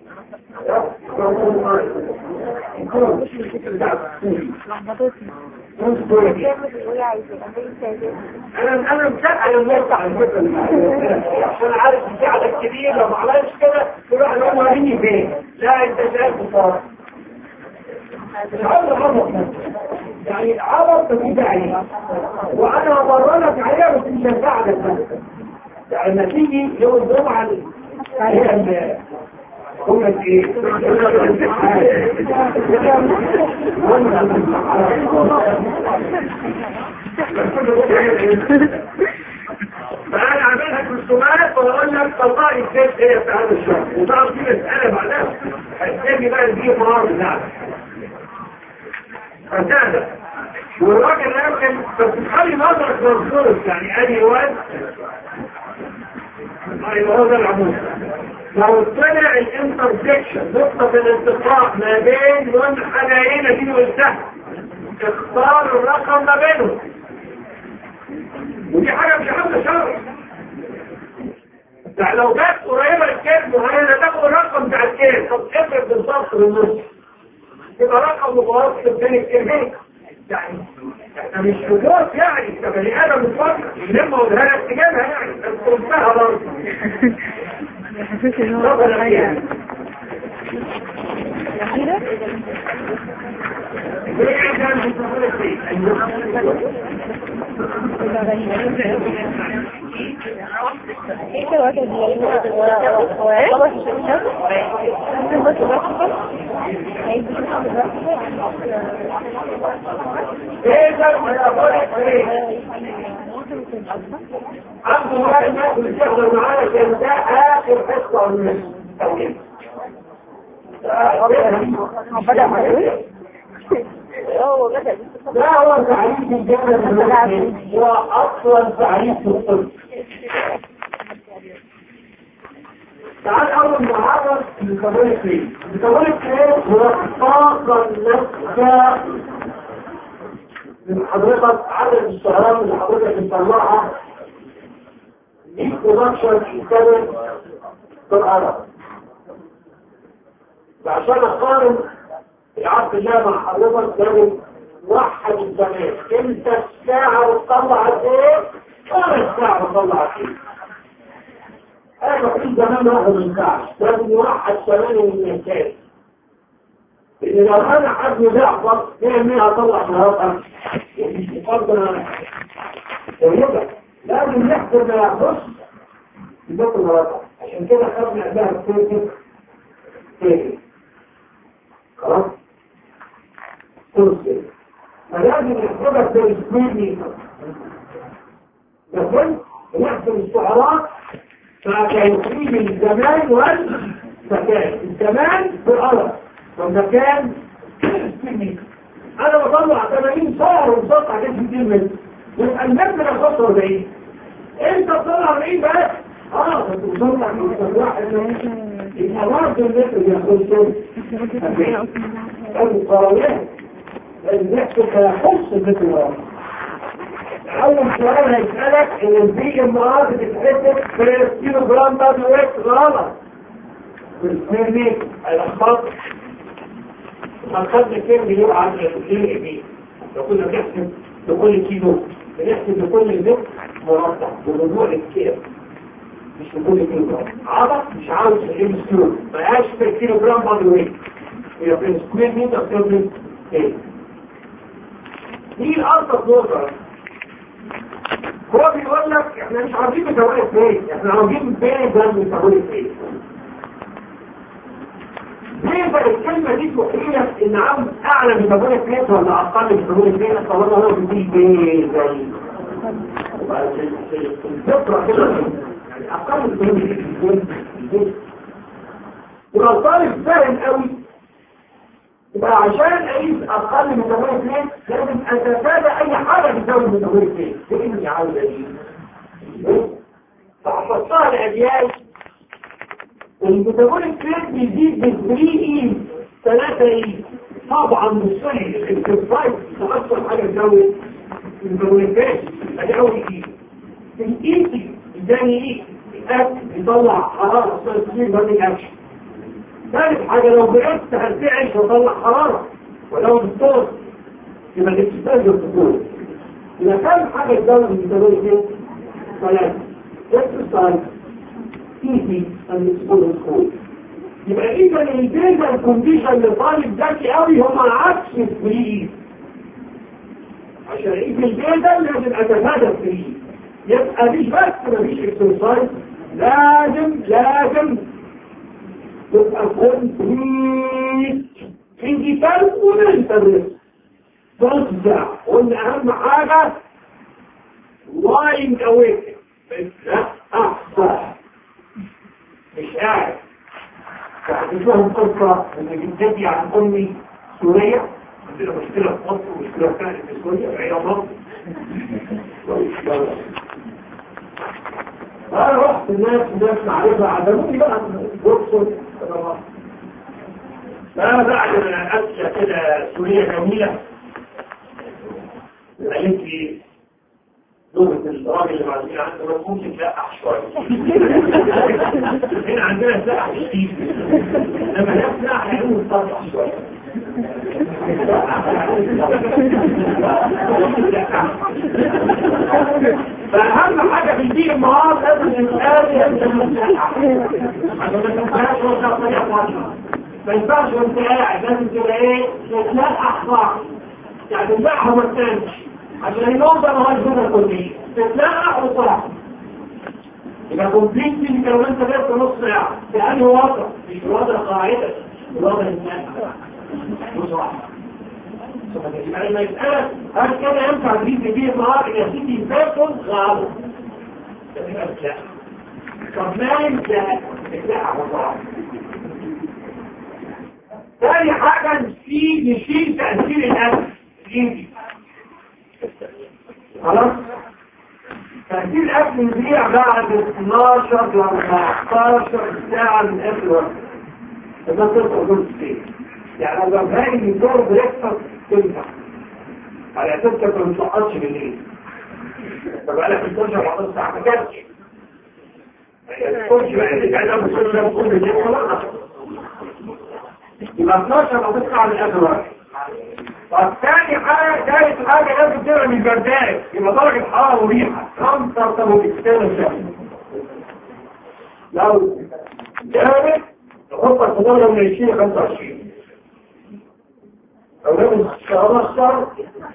انا مساعد الموقع عشان عارف مساعدك كبير لو ما عملش كده تروح لهم هيني فين لا انت شايف بصراحه مش عاوز عبط يعني عبط تفيد عليه وانا هبررك عليها بس مش هساعدك بس يعني لما تيجي يوم الجمعه هم ايه فانا عاملها في السماء واقول لك طلعي الكيس ايه في هذا الشهر وطبعا في مساله بعدها هتلاقي بقى دي مرار بتاعتك فساعدك والراجل لكن بس تخلي نظرك مظبوط يعني ادي واد هذا العمود لو طلع الانترسكشن نقطة الالتقاء ما بين والحلقين دي والسهم اختار الرقم ما بينهم، ودي حاجة مش حاجة شرط. لو جت قريبة للكيس معينة تاخد الرقم بتاع الكيس، طب افرض بالظبط بالنص يبقى رقم متوسط بين الكيسين. يعني احنا مش شروط يعني كبني ادم متفكر لما ودها لك تجيبها يعني بس قلتها برضه. حسيت ان هو حاجة ايه الوقت عنده واحد الناس اللي بتحضر معانا كان ده اخر حصه من التوقيت. بدأ معايا لا هو تعريف الجنة هو اصلا تعريف الطب. تعال اول نعرف الميتابوليك ريت. الميتابوليك ريت هو الطاقه الناتجه من حضرتك عدد السعرات اللي حضرتك بتطلعها دي برودكشن كانت بالعرض. وعشان اقارن العرض الله مع حضرتك لازم وحد الزمان. انت الساعه بتطلع قد ايه؟ وانا الساعه بتطلع قد ايه؟ انا في زمان واحد ما ينفعش، لازم يوحد زمان والانتاج. لان لو انا حد يضعف 100% هطلع شهادات مش مقدر طيبه. لازم نحسب ما يخص يبقى مراتب. عشان كده خدنا قبلها الكويتي تاني خلاص تنسل. فلازم نحسبها في السكوير ميتر. لكن نحسب السعرات فكيفية الزمان والمكان. الزمان في الأرض والمكان في السكوير. أنا بطلع 80 سعر ومسطع جسم كتير منه يبقى المبنى الخطوة 40. انت بتطلع 40 بس انت بتطلع من واحد يبقى برضه المتر بياخد القرايات لازم نحسب يخص المتر واحد. اول سؤال هيسألك ان البي ام ار بتتحسب في كيلو جرام دبليو اكس غلط في السكوير متر هيلخبط. هنخد كام بيقع عن الكيلو بي لو كنا بنحسب لكل كيلو بنحسب لكل متر مربع بموضوع الكيلو مش لكل كيلو جرام. عضل مش عاوز الام سكيور ما يقاش في الكيلو جرام بعد ويك هي في السكوير متر بتوصل ايه. دي الارض نقطه. هو بيقول لك احنا مش عارفين بتوقف فين، احنا عاوزين فين ده بتوقف فين. ليه بقى الكلمه دي تحيلك ان عاوز اعلى من بتوقف فين ولا اقل من بتوقف فين؟ طالما هو بيقول فين زي الفكره كده يعني اقل من بتوقف فين. ولو طالب فاهم قوي يبقى عشان اقيس اقل من بتوقف فين لازم اتفادى اي حاجه بتساوي بتوقف فين. ايه اللي عاوز ايه؟ فحفظتها الأجيال الميتابوليك ريت بيزيد ب 3 اي طبعا مش صحيح. الاكسرسايز تأثر حاجة تزود الميتابوليك ريت ادي اول اي. الايتي الثاني اي الاكل بيطلع حرارة اسمها سبيل بادي اكشن. ثالث حاجة لو بعدت هتعيش وطلع حرارة ولو بالطول يبقى الاكسرسايز بالطول. إذا كان حاجة تزود الميتابوليك ريت 3 exercise easy and explosive. يبقى إذا البيزا الكونديشن للطالب ذكي قوي هم عكس الفري. عشان إيه البيزا لازم أتفادى الفري. يبقى مش بس مفيش exercise لازم يبقى كومبليت فيزيكال ومنتال توزع. قلنا أهم حاجة lying awake. لا أحصى مش قاعد. فحدث لهم قصة ان جدتي عن امي سورية عندنا مشكلة في مصر ومشكلة كانت في سوريا بعيدة مصر. فأنا رحت الناس معرفة عدموني بقى بصوا. فأنا بعد أسئلة كده سورية جميلة قالت لي لغة الراجل اللي بعدين عنده ممكن تلقح شوية. هنا عندنا تلقح كتير لما نفسنا هنقول تلقح شوية. فأهم حاجة في الدين المعارض لازم الإنسان يتلقح عشان ما تنساش وانت طريقة واضحة. ما ينفعش وانت قاعد لازم تبقى ايه تتلقح بعض يعني تلقح وما تنساش عشان ينوض انا هاي جنة كلية تتلقح وصراحة يبقى كومبليت فيك لو انت جبت نص ساعة في أنهي وضع مش وضع قاعدة الوضع الناس وصراحة يعني ما يسألك هل كده ينفع تريد بيه النهار يا سيدي فاكل غابة لا طب ما ينفع تتلقح وصراحة ثاني حاجة نشيل تأثير الأكل يجي خلاص تأثير الأكل يبيع بعد 12 ل 14 ساعة من أكل وقت إذا تبقى دول كتير يعني لو هاي من دور بريكفاست تنفع على أساس كده ما تسقطش بالليل فبقى لك 12 ل 14 ساعة ما جاتش ما تكونش بقى اللي قاعد أبو سنة كل الليل ولا يبقى 12 أو 9 من أكل واحد. طب ثاني حاجة لازم تبقى من البرداد يبقى درجة حرارة مريحة 5 لو جابت تحط في درجة من 20 ل 25 لو جابت 15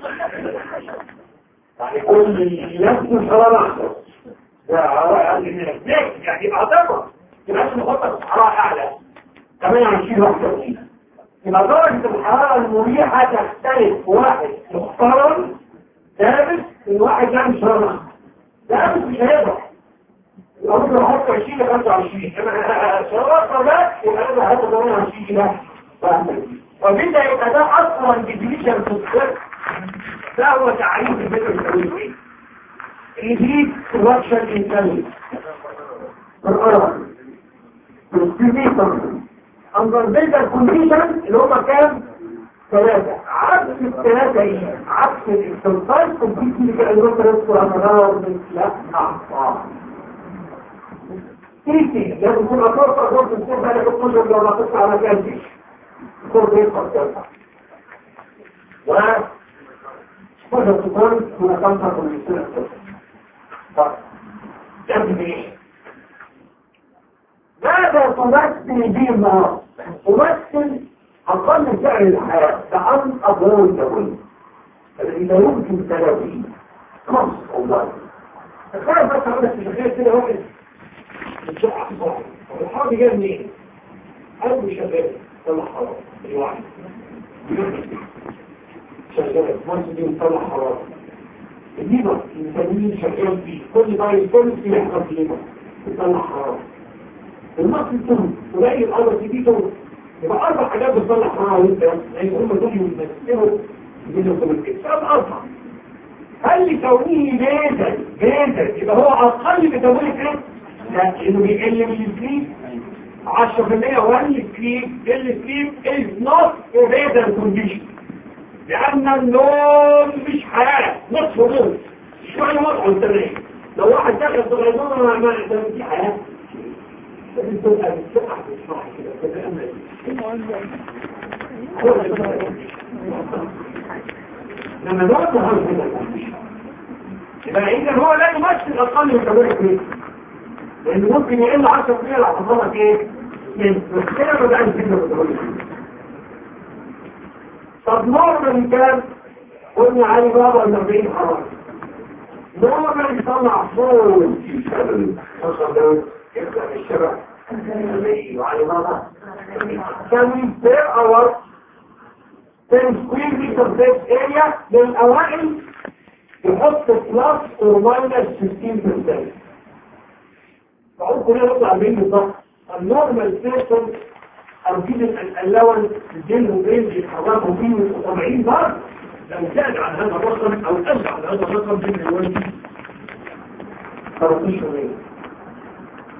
يعني كل نفس الحرارة أحسن ده يعني يبقى ضرر يبقى لازم نحطها في حرارة أعلى 28 21 يبقى درجة الحرارة المريحة تختلف واحد محترم ثابت من واحد لا مش هرم ثابت مش هيبقى يبقى ممكن احط 20 ل 25 شرارة بس يبقى انا هحط 28 كده وبدا يبقى ده اصلا ديفينيشن في الصفر ده هو تعريف الفكر التوزيعي يزيد سلكشن انتليجنس بالقرار بالسيميتر under better condition اللي هما كام 3 عكس الثلاثة ايه عكس الاكسرسايز كومبليتلي كالروترس والانرار لا تيجي لازم تكون اطراف اطراف السير بقى لك 12 لو ما تطلع على كام دي تكون بيقصر كام و تقدر تكون من 5 من السنة طب تعمل ايه ماذا تمثل به النهار؟ تمثل أقل سعر الحياة كأن أضرار الدولة الذي لا يمكن تلافيه خمس والله تخيل بس عندك في شخصية كده واحد الشقة صاحب والحاجة جاء منين؟ قلبه شغال طلع حرارة الواحد شغال مصر دي مطلع حرارة الليبر المسلمين شغال فيه كل بايل كل فيه يحضر في الليبر مطلع حرارة المصر التهم ولاقي الأرض دي تهم يبقى 4 حاجات بتصلح معها وانت يعني هم دول يمثلوا يجيزوا في الكتاب سؤال أصلا هل لكونه بيزل يبقى هو أقل بتمويل ايه؟ لا لأنه بيقل من السليب 10% والسليب السليب is not a better condition لأن النوم مش حياة نصف نوم شوية وضعه التمرين لو واحد دخل في النوم ما ده في حياة لازم تبقى بالسرعة بالصراحة كده تتأمل لما نوعد هذا يبقى إذا هو لا يمثل أقل من كبيرك ليه لأنه ممكن يقل 10% لحظاتك إيه من كده بدأ الفكرة بتقول طب نورمال كام قلنا علي بابا 40 حرارة نورمال يطلع صوت يبدأ الشبع وعلي بابا can we spare our 10 square meter base area للأوائل يحط plus or minus 15%. فعود كلها نطلع 40 بالضبط. النورمال سيركل أرجيد الألوان الجن وبين يتحركوا فيه 70 ضرب لو زاد عن هذا الرقم أو أزع عن هذا الرقم جن الوالدي 13 مية.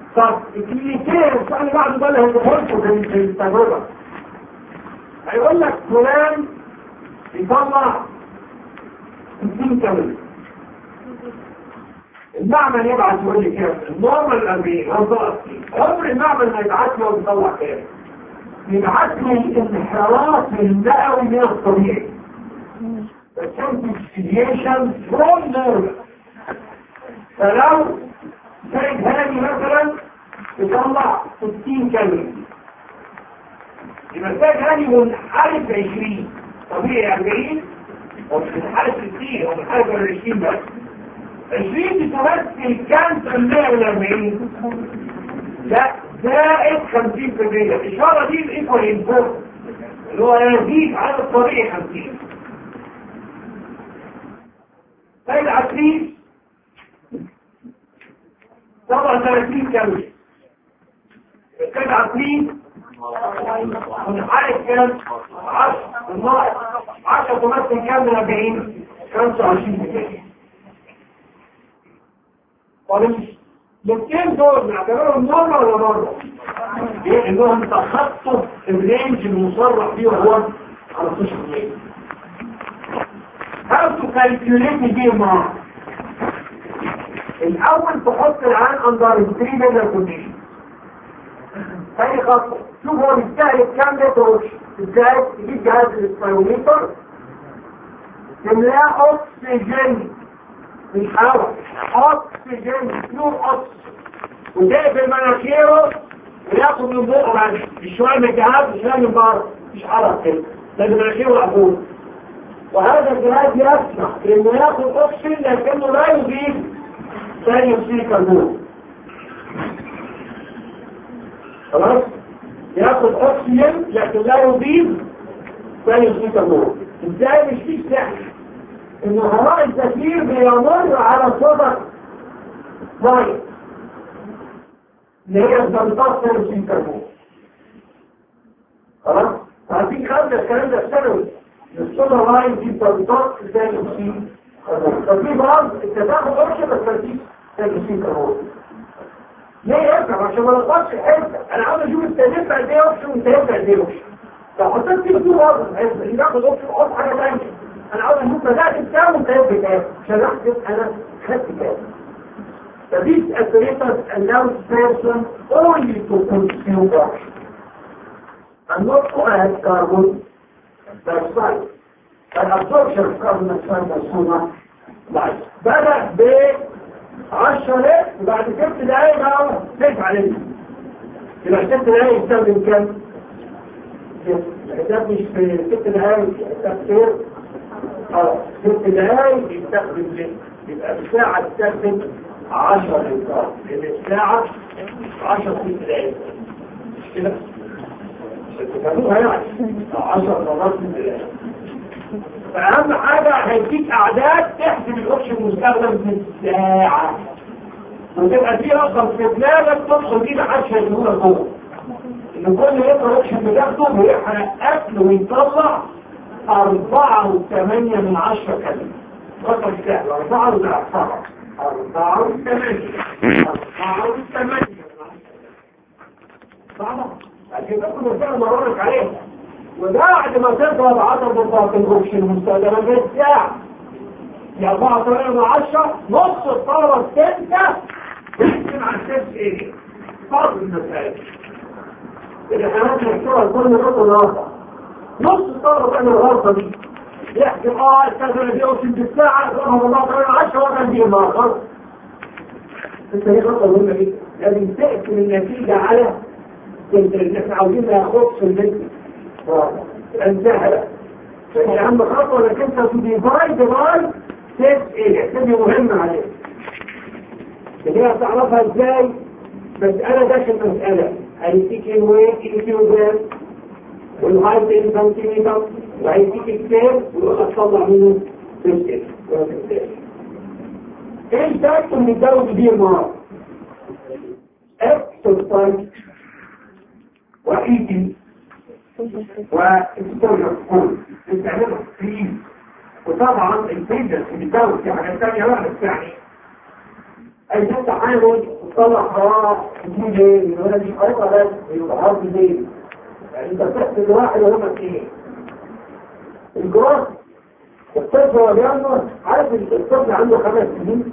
طب الكلينيكية السؤال اللي بعده ده اللي هيدخلكم في التجربة، هيقول لك فلان يطلع 60 كامل، المعمل يبعث يقول لي كام؟ النورمال 40 عمر المعمل ما يبعث لي ويطلع كام؟ يبعث لي الانحراف المئوي من الطبيعي السنتيفيشن فروم نورمال. فلو سيد هاني مثلا يطلع 60 كامل، يبقى سيد هاني منحرف 20 طبيعي 40 ومش منحرف 60 هو منحرف 20 بس. 20 تمثل كام في المئة من 40؟ لا زائد 50%. الإشارة دي الإيكوال إنفورم اللي هو يزيد على الطبيعي 50. سيد عسلين طبعا 30 كامل، سيد عسلين منحرف كام؟ 10 تمثل كام من 40؟ 25%. الاثنين دول نعتبرهم نورمال ولا نورمال؟ ايه انهم تخطوا الرينج المصرح فيه هو 15%. How to calculate the mark؟ الاول تحط العين اندر 3 ميجر كونديشن. ثاني خطوه شوف هو بيستهلك كام لتر. ازاي؟ تجيب جهاز الاسبيروميتر تملاه اكسجين مش هواء، اكسجين بيور اكسجين، وتقفل مناخيره وياخد من بقه بس، مش شويه من الجهاز مش شويه من بره، مش عرق كده، لازم مناخيره مقفول. وهذا الجهاز يسمح انه ياخد اكسجين لكنه لا يضيف ثاني اكسيد الكربون. خلاص؟ ياخد اكسجين لكن لا يضيف ثاني اكسيد الكربون. ازاي؟ مش فيه سحر ان هواء الزفير بيمر على صدى ميه اللي هي الضغطات ثاني اكسيد الكربون. خلاص؟ عارفين خدنا الكلام ده في ثانوي، الصدى لاين دي ضغطات ثاني اكسيد الكربون. ففي بعض انت تاخد اوبشن بس تركيز ثاني اكسيد الكربون. ليه يفهم؟ عشان ما نغلطش حته. انا عاوز اشوف انت هتبقى قد ايه اوبشن وانت هتبقى قد ايه اوبشن. لو حطيت فيه دور واضح اللي ياخد اوبشن حط حاجه ثانيه. انا عاوز اشوف بدات بكام وانت بكام عشان احسب انا خدت كام. فديس operators allows person only to consume oxygen and not to add carbon dioxide. الابسوربشن of carbon dioxide مصنوع ضعيف. بدأ ب 10 لتر وبعد 6 دقايق بقى 9 لتر. يبقى 6 دقايق يستخدم كام؟ الحساب مش في 6 دقايق الحساب كتير. 6 دقايق يستخدم لتر. يبقى الساعة تستخدم 10 لتر لأن الساعة 10 دقايق. مش كده؟ تفهموها يعني 10 مرات من دقايق. فأهم حاجة هيديك أعداد تحسب الأوبشن المستخدم في الساعة وتبقى دي رقم في دماغك تدخل دي محدش هيقولها جوه إن كل لتر أوبشن بتاخده بيحرق أكل ويطلع 4.8 من 10 كلمة. رقم سهل 4 ولا 7 4.8 صعبة عشان تاخد الساعة مرارك عليها. وبعد ما تضرب عدد الضغط الاوبشن المستخدمه في الساعه يا 4.8 نص الطلبه السته تقسم على السبس ايه؟ فرض المسائل. الامتحانات محسوبه لكل نقطه ناقصه. نص الطلبه كان الغلطه دي يحكي استخدم دي اوبشن في الساعه اضربها 4.8 وكان دي الناقصه. انت هي خطوه مهمه جدا لازم تقسم النتيجه على اللي احنا عاوزين ناخد في البيت. انتهى اهم خطوه انك انت تديفايد باي سيت ايه دي مهمه عليك. دي هتعرفها ازاي؟ مساله داخل مساله هيديك الويت الكيلوجرام والهايت السنتيمتر وهيديك الكام وتطلع منه سيت ايه الفاكتور اللي بتزود بيه المرض؟ اكسرسايز وايدي واستمر كل استعمله فريز. وطبعا الفريزر اللي بيتجاوز في حاجات ثانيه بقى بس يعني اي ست حامل تطلع حرارة تجيب ايه؟ يقول لك دي حرارة بس يبقى حرارة ايه؟ يعني انت بتحسب الواحد وهم اثنين. الجراس الطفل هو بيعمل عارف الطفل عنده 5 سنين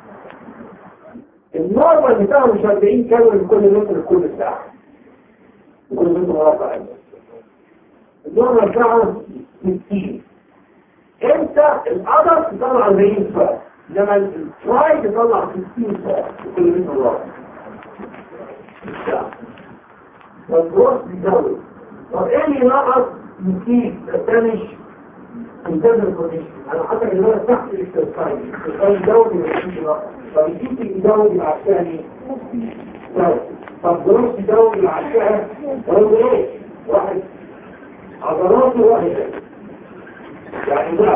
النورمال بتاعه مش 40 كالوري كل متر كل ساعة كل متر مربع. النورمال بتاعه 60. انت القدر تطلع 40 ساعة لما الفراي تطلع 60 ساعة كل متر مربع. فالجراس بيزود. طب ايه اللي ناقص يزيد الثاني انتظر كونيشن؟ انا حتى اللي هو تحت الاسترسايد يزود الانتظار فبيجيب يزود العشاني. طب جروس يزود العشاني يقول ايه؟ واحد عضلاته واحدة يعني ضعف.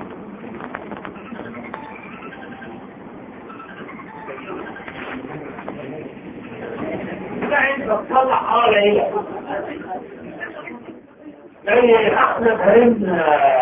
لا انت تطلع حالة ايه؟ يعني احنا فهمنا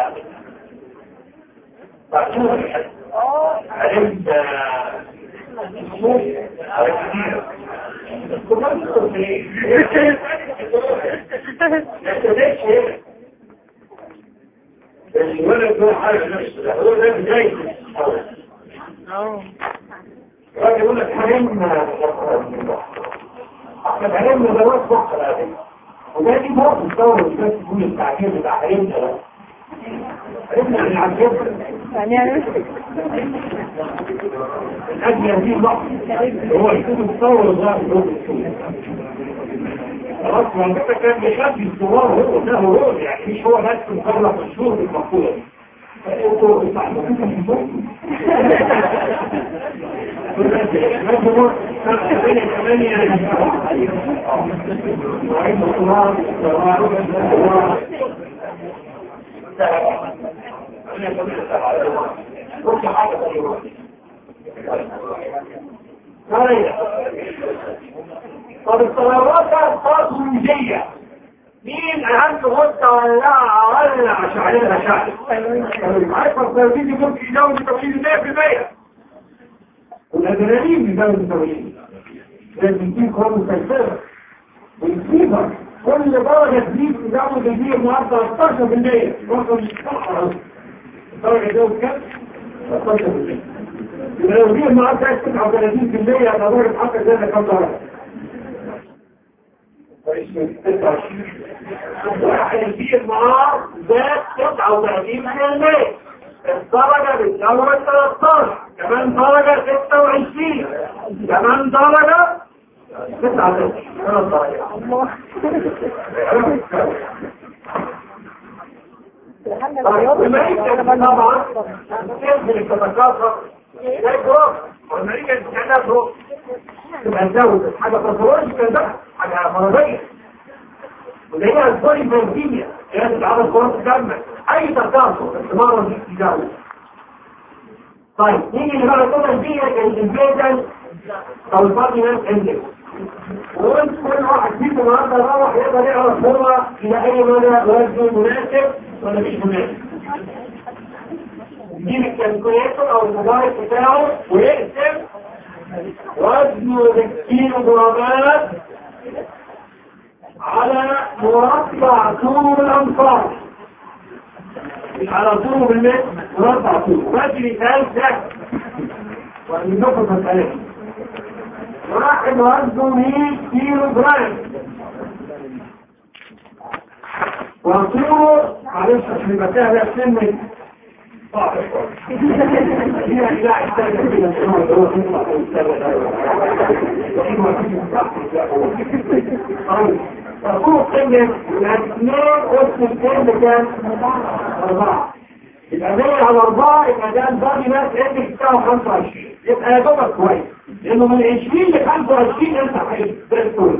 الولد هو حاجة نفسه هو ده بداية يقول لك فهمنا احنا فهمنا ده وقت بحر هذه وده دي برضه الدورة مش بس تقول التعبير بتاع فهمنا ده فهمنا اللي عجبنا يعني الأجل دي اللحظة هو يكون الثورة الظاهر خلاص وعندما كان بيخبي الثوار هو ده هو يعني مش هو بس مطلع مشهور بالمقولة دي فأنتوا استعملوكم في الظهر طب الصلوات التصويرية مين أهم غدة ولا شعرها شعر؟ عارفة الصلوات ممكن يزود التوحيد 100% والأدرينالين يزود التوحيد لازم يكون كرامه سيطرة والفيبر كل درجة تزيد تزود الفيبر معدل 13% رقم الصحة الدرجة تزود كام؟ 13%. يبقى لو الفيبر معدل 39% يبقى درجة حتى زي كام درجة؟ واحد الفيبر معاه زاد 39%. الدرجة بتزود 13 كمان درجة 26 كمان درجة 9 طبعا تنزل تتكاثر زي جروب والمريكة تتعلق جروب تبقى تزود حاجة فصولوجيكال بقى حاجة مرضية وده هي الكولي بروتينيا هي تتعرض كرات الدم اي تكاثر استمارة دي تزود. طيب نيجي اللي بقى كده دي الانفيجن او البادي ناس اندكس وانت كل واحد فيكم النهارده يروح يقدر يعرف هو الى اي مدى وزنه مناسب ولا مش مناسب. يجيب الكالكوليتر او الموبايل بتاعه ويقسم وزنه بالكيلو جرامات على مربع طول الامصار مش على طول بالمتر مربع طول فاجري مثال سهل ومن نقطة مسألة واحد وزنه 100 كيلو جرام وطوله معلش عشان يبقى سهل سنة صعب هي لا يحتاج كده فطول سنة يعني 2 أسل سنة كام؟ 4 يبقى 100 على 4 يبقى ده البادي ماس اندكس بتاعه 25 يبقى يا دوبك كويس لانه من 20 ل 25 انت حقيقي ده الكل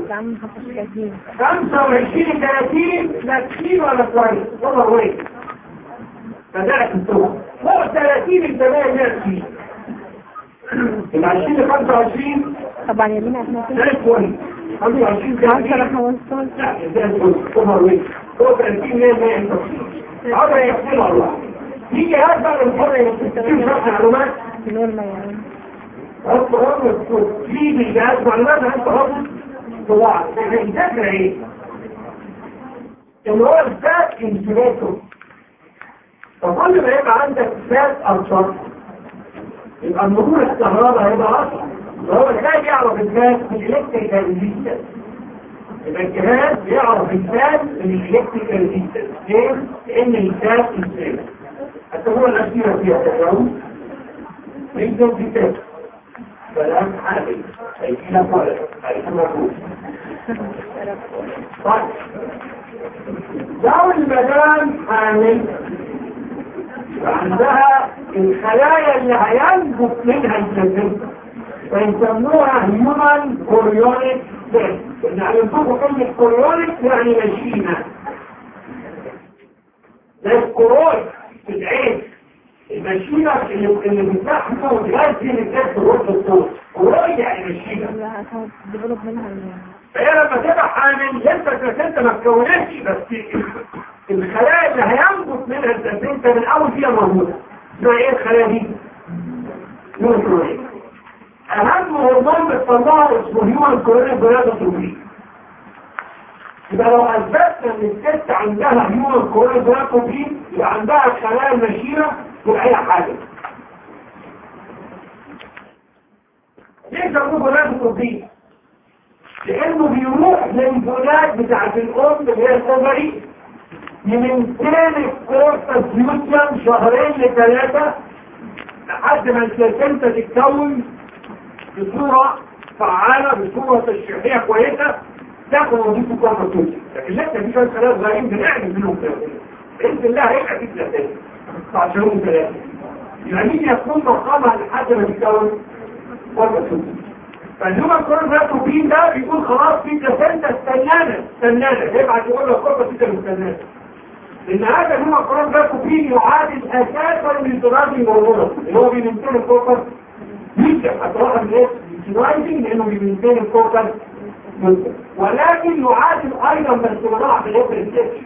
25 ل 30 لا كتير ولا كويس والله وين فده الصوت فوق 30 ل 38 يبقى 20 ل 25 طبعا يا بينا احنا ده كويس 25 ل 30 لا ده الكل والله وين فوق 30 ل 100 هذا يحصل الله يجي هذا الحر يمكن معلومات نور ما يعني حط عمر في الجهاز معلومات انت حط طبعا الفكرة ايه؟ ان هو الفات انسوليتور. فكل ما يبقى عندك فات انشط يبقى المرور الكهرباء هيبقى اصلا وهو ازاي يعرف الفات من الالكتريكال ريزيستنس. يبقى الجهاز يعرف الفات من الالكتريكال ريزيستنس. ليه؟ لان الفات انسوليتور. حتى هو الأخيرة فيها تجاوز يجب في تجاوز فالآن حالي هيكينا فولك هيكينا فولك. طيب لو المدام حامل عندها الخلايا اللي هينبت منها الجسم فيسموها هيومن كوريونيك سيل. نعرفوه كلمة كوريونيك يعني ماشينة زي الكوروي في العين الماشينة اللي بتحمل وتغذي للجسم وقت الصوت كوروي يعني ماشينة. فهي لما تبقى حامل لسه ما تكونتش بس الخلايا اللي هينبت منها الجسم من اول فيها موجودة. اسمها ايه الخلايا دي؟ نيوترونيك. اهم هرمون بتطلعه اسمه هيومن كوريونيك جونادوتروبين. يبقى لو اثبتنا ان الست عندها هيومن كوريونيك جونادوتروبين يبقى عندها الخلايا المشيرة في اي حاجة. ليه سموه جونادوتروبين؟ لانه بيروح للجونات بتاعت الام اللي هي السوبري يمنتين الكورتس فيوتيوم شهرين لثلاثة لحد ما البلاسينتا تتكون بصورة فعالة بصورة تشريحية كويسة تاخد وظيفة الكورتس فيوتيوم. لكن لسه في شوية خلايا صغيرين بنعمل منهم بلاسينتا بإذن الله هيبقى في بلاسينتا بعد شهرين ثلاثة. يبقى مين يكون مقامها لحد ما تتكون كورتس فيوتيوم. فالهيومن كوريونيك ده بيقول خلاص في بلاسينتا استنانة يبعت يقول له كورتس فيوتيوم استنانة. لأن هذا الهيومن كوريونيك يعادل أساسا للانتراج الموضوع اللي هو بيمنتين الكورتس فيوتيوم. هتروح الناس بيتوايزنج لأنه بيمنتين الكورتس فيوتيوم ولكن يعادل أيضا باستمرار في الوقت السيكشن.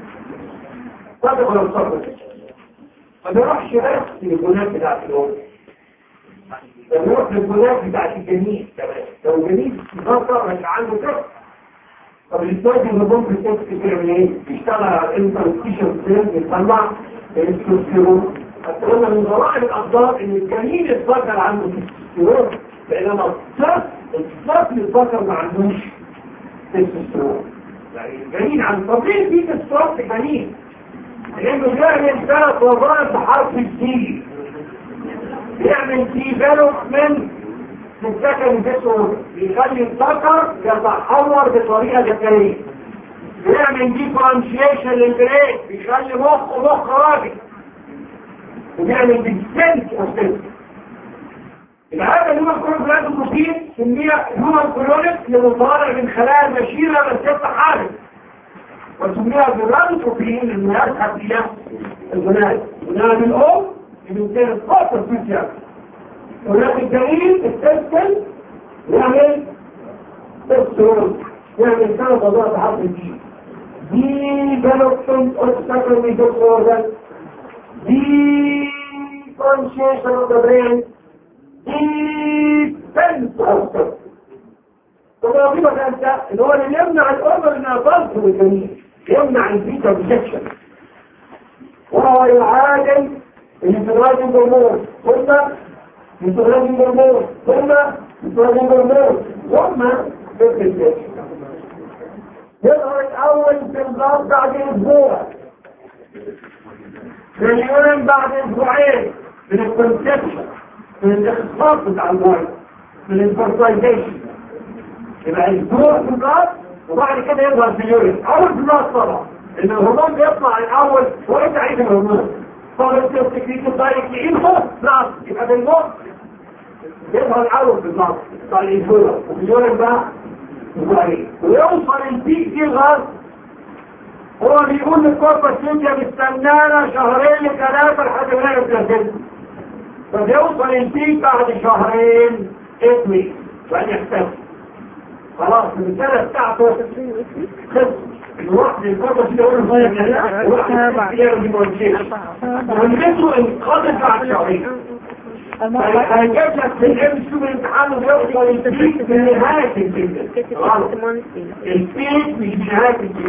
صدق ولا صدق؟ ما بيروحش بس للجنات بتاعت الأم بيروح للجنات بتاعت الجنين كمان. لو الجنين ظهر مش عنده كده طب الاسواج النظام في السيكس بيعمل ايه؟ بيشتغل على الانترستيشن سيل بيطلع التستوستيرون. حتى قلنا من ضرائب الأخبار ان الجنين اتذكر عنده تستوستيرون بينما الطفل اتذكر ما عندوش تستوستيرون. يعني الجنين عن طبيعي فيه تستوستيرون في الجنين لانه بيعمل 3 وظائف بحرف السي. بيعمل ديفلوبمنت في السكن الجسم بيخلي الذكر يتحور بطريقه ذكريه. بيعمل ديفرنشيشن للبرين بيخلي مخ راجل. وبيعمل ديسنت اوف. يبقى هذا الهيومن كوريونيك بروتين سميه هيومن كوريونيك لمطالع من خلايا المشيره بس حامل وسميها جونادوتروبين لانه يسحب فيها الجناد. جناد الام يمكن الطاقه فيها هناك الجنين السلسل يعمل تستوستيرون يعمل 3 وظائف بحرف الدي. development of secondary disorders, differentiation of the brain, defense of the وظيفة أنت اللي هو اللي يمنع الأمر انها تنصب الجنين يمنع البيتا بسكشن وهو يعادل الانتراج الهرمون ثم انتراج الهرمون ثم انتراج الهرمون ثم البسكشن. يظهر الأول في الضغط بعد أسبوع في اليوم بعد أسبوعين من الكونسبشن من الاختصاص بتاع المرض من الفرتايزيشن. يبقى الدور في البلاد وبعد كده يظهر في اليورين. اول بلاد طبعا ان الهرمون بيطلع الاول وانت عايز الهرمون طبعا التكنيك الدايركت ينفع بلاد يبقى بالموت يظهر الاول في البلاد بتاع الانسولين وفي اليورين بقى ويوصل البيك دي الغاز. هو بيقول للكوربس فيوتيوم استنانا 2 ل 3 لحد ما يبقى فبيوصل البيك بعد 2 شهرين ابني وان يحتاج خلاص الرسالة بتاعته خلص الوقت الكوربس يقول له الوقت الوقت ونجده انقاذت بعد 2 شهرين هيجيب لك في الام شو الامتحان ويوصل الفيت في نهاية الفيت غلط الفيت مش نهاية الفيت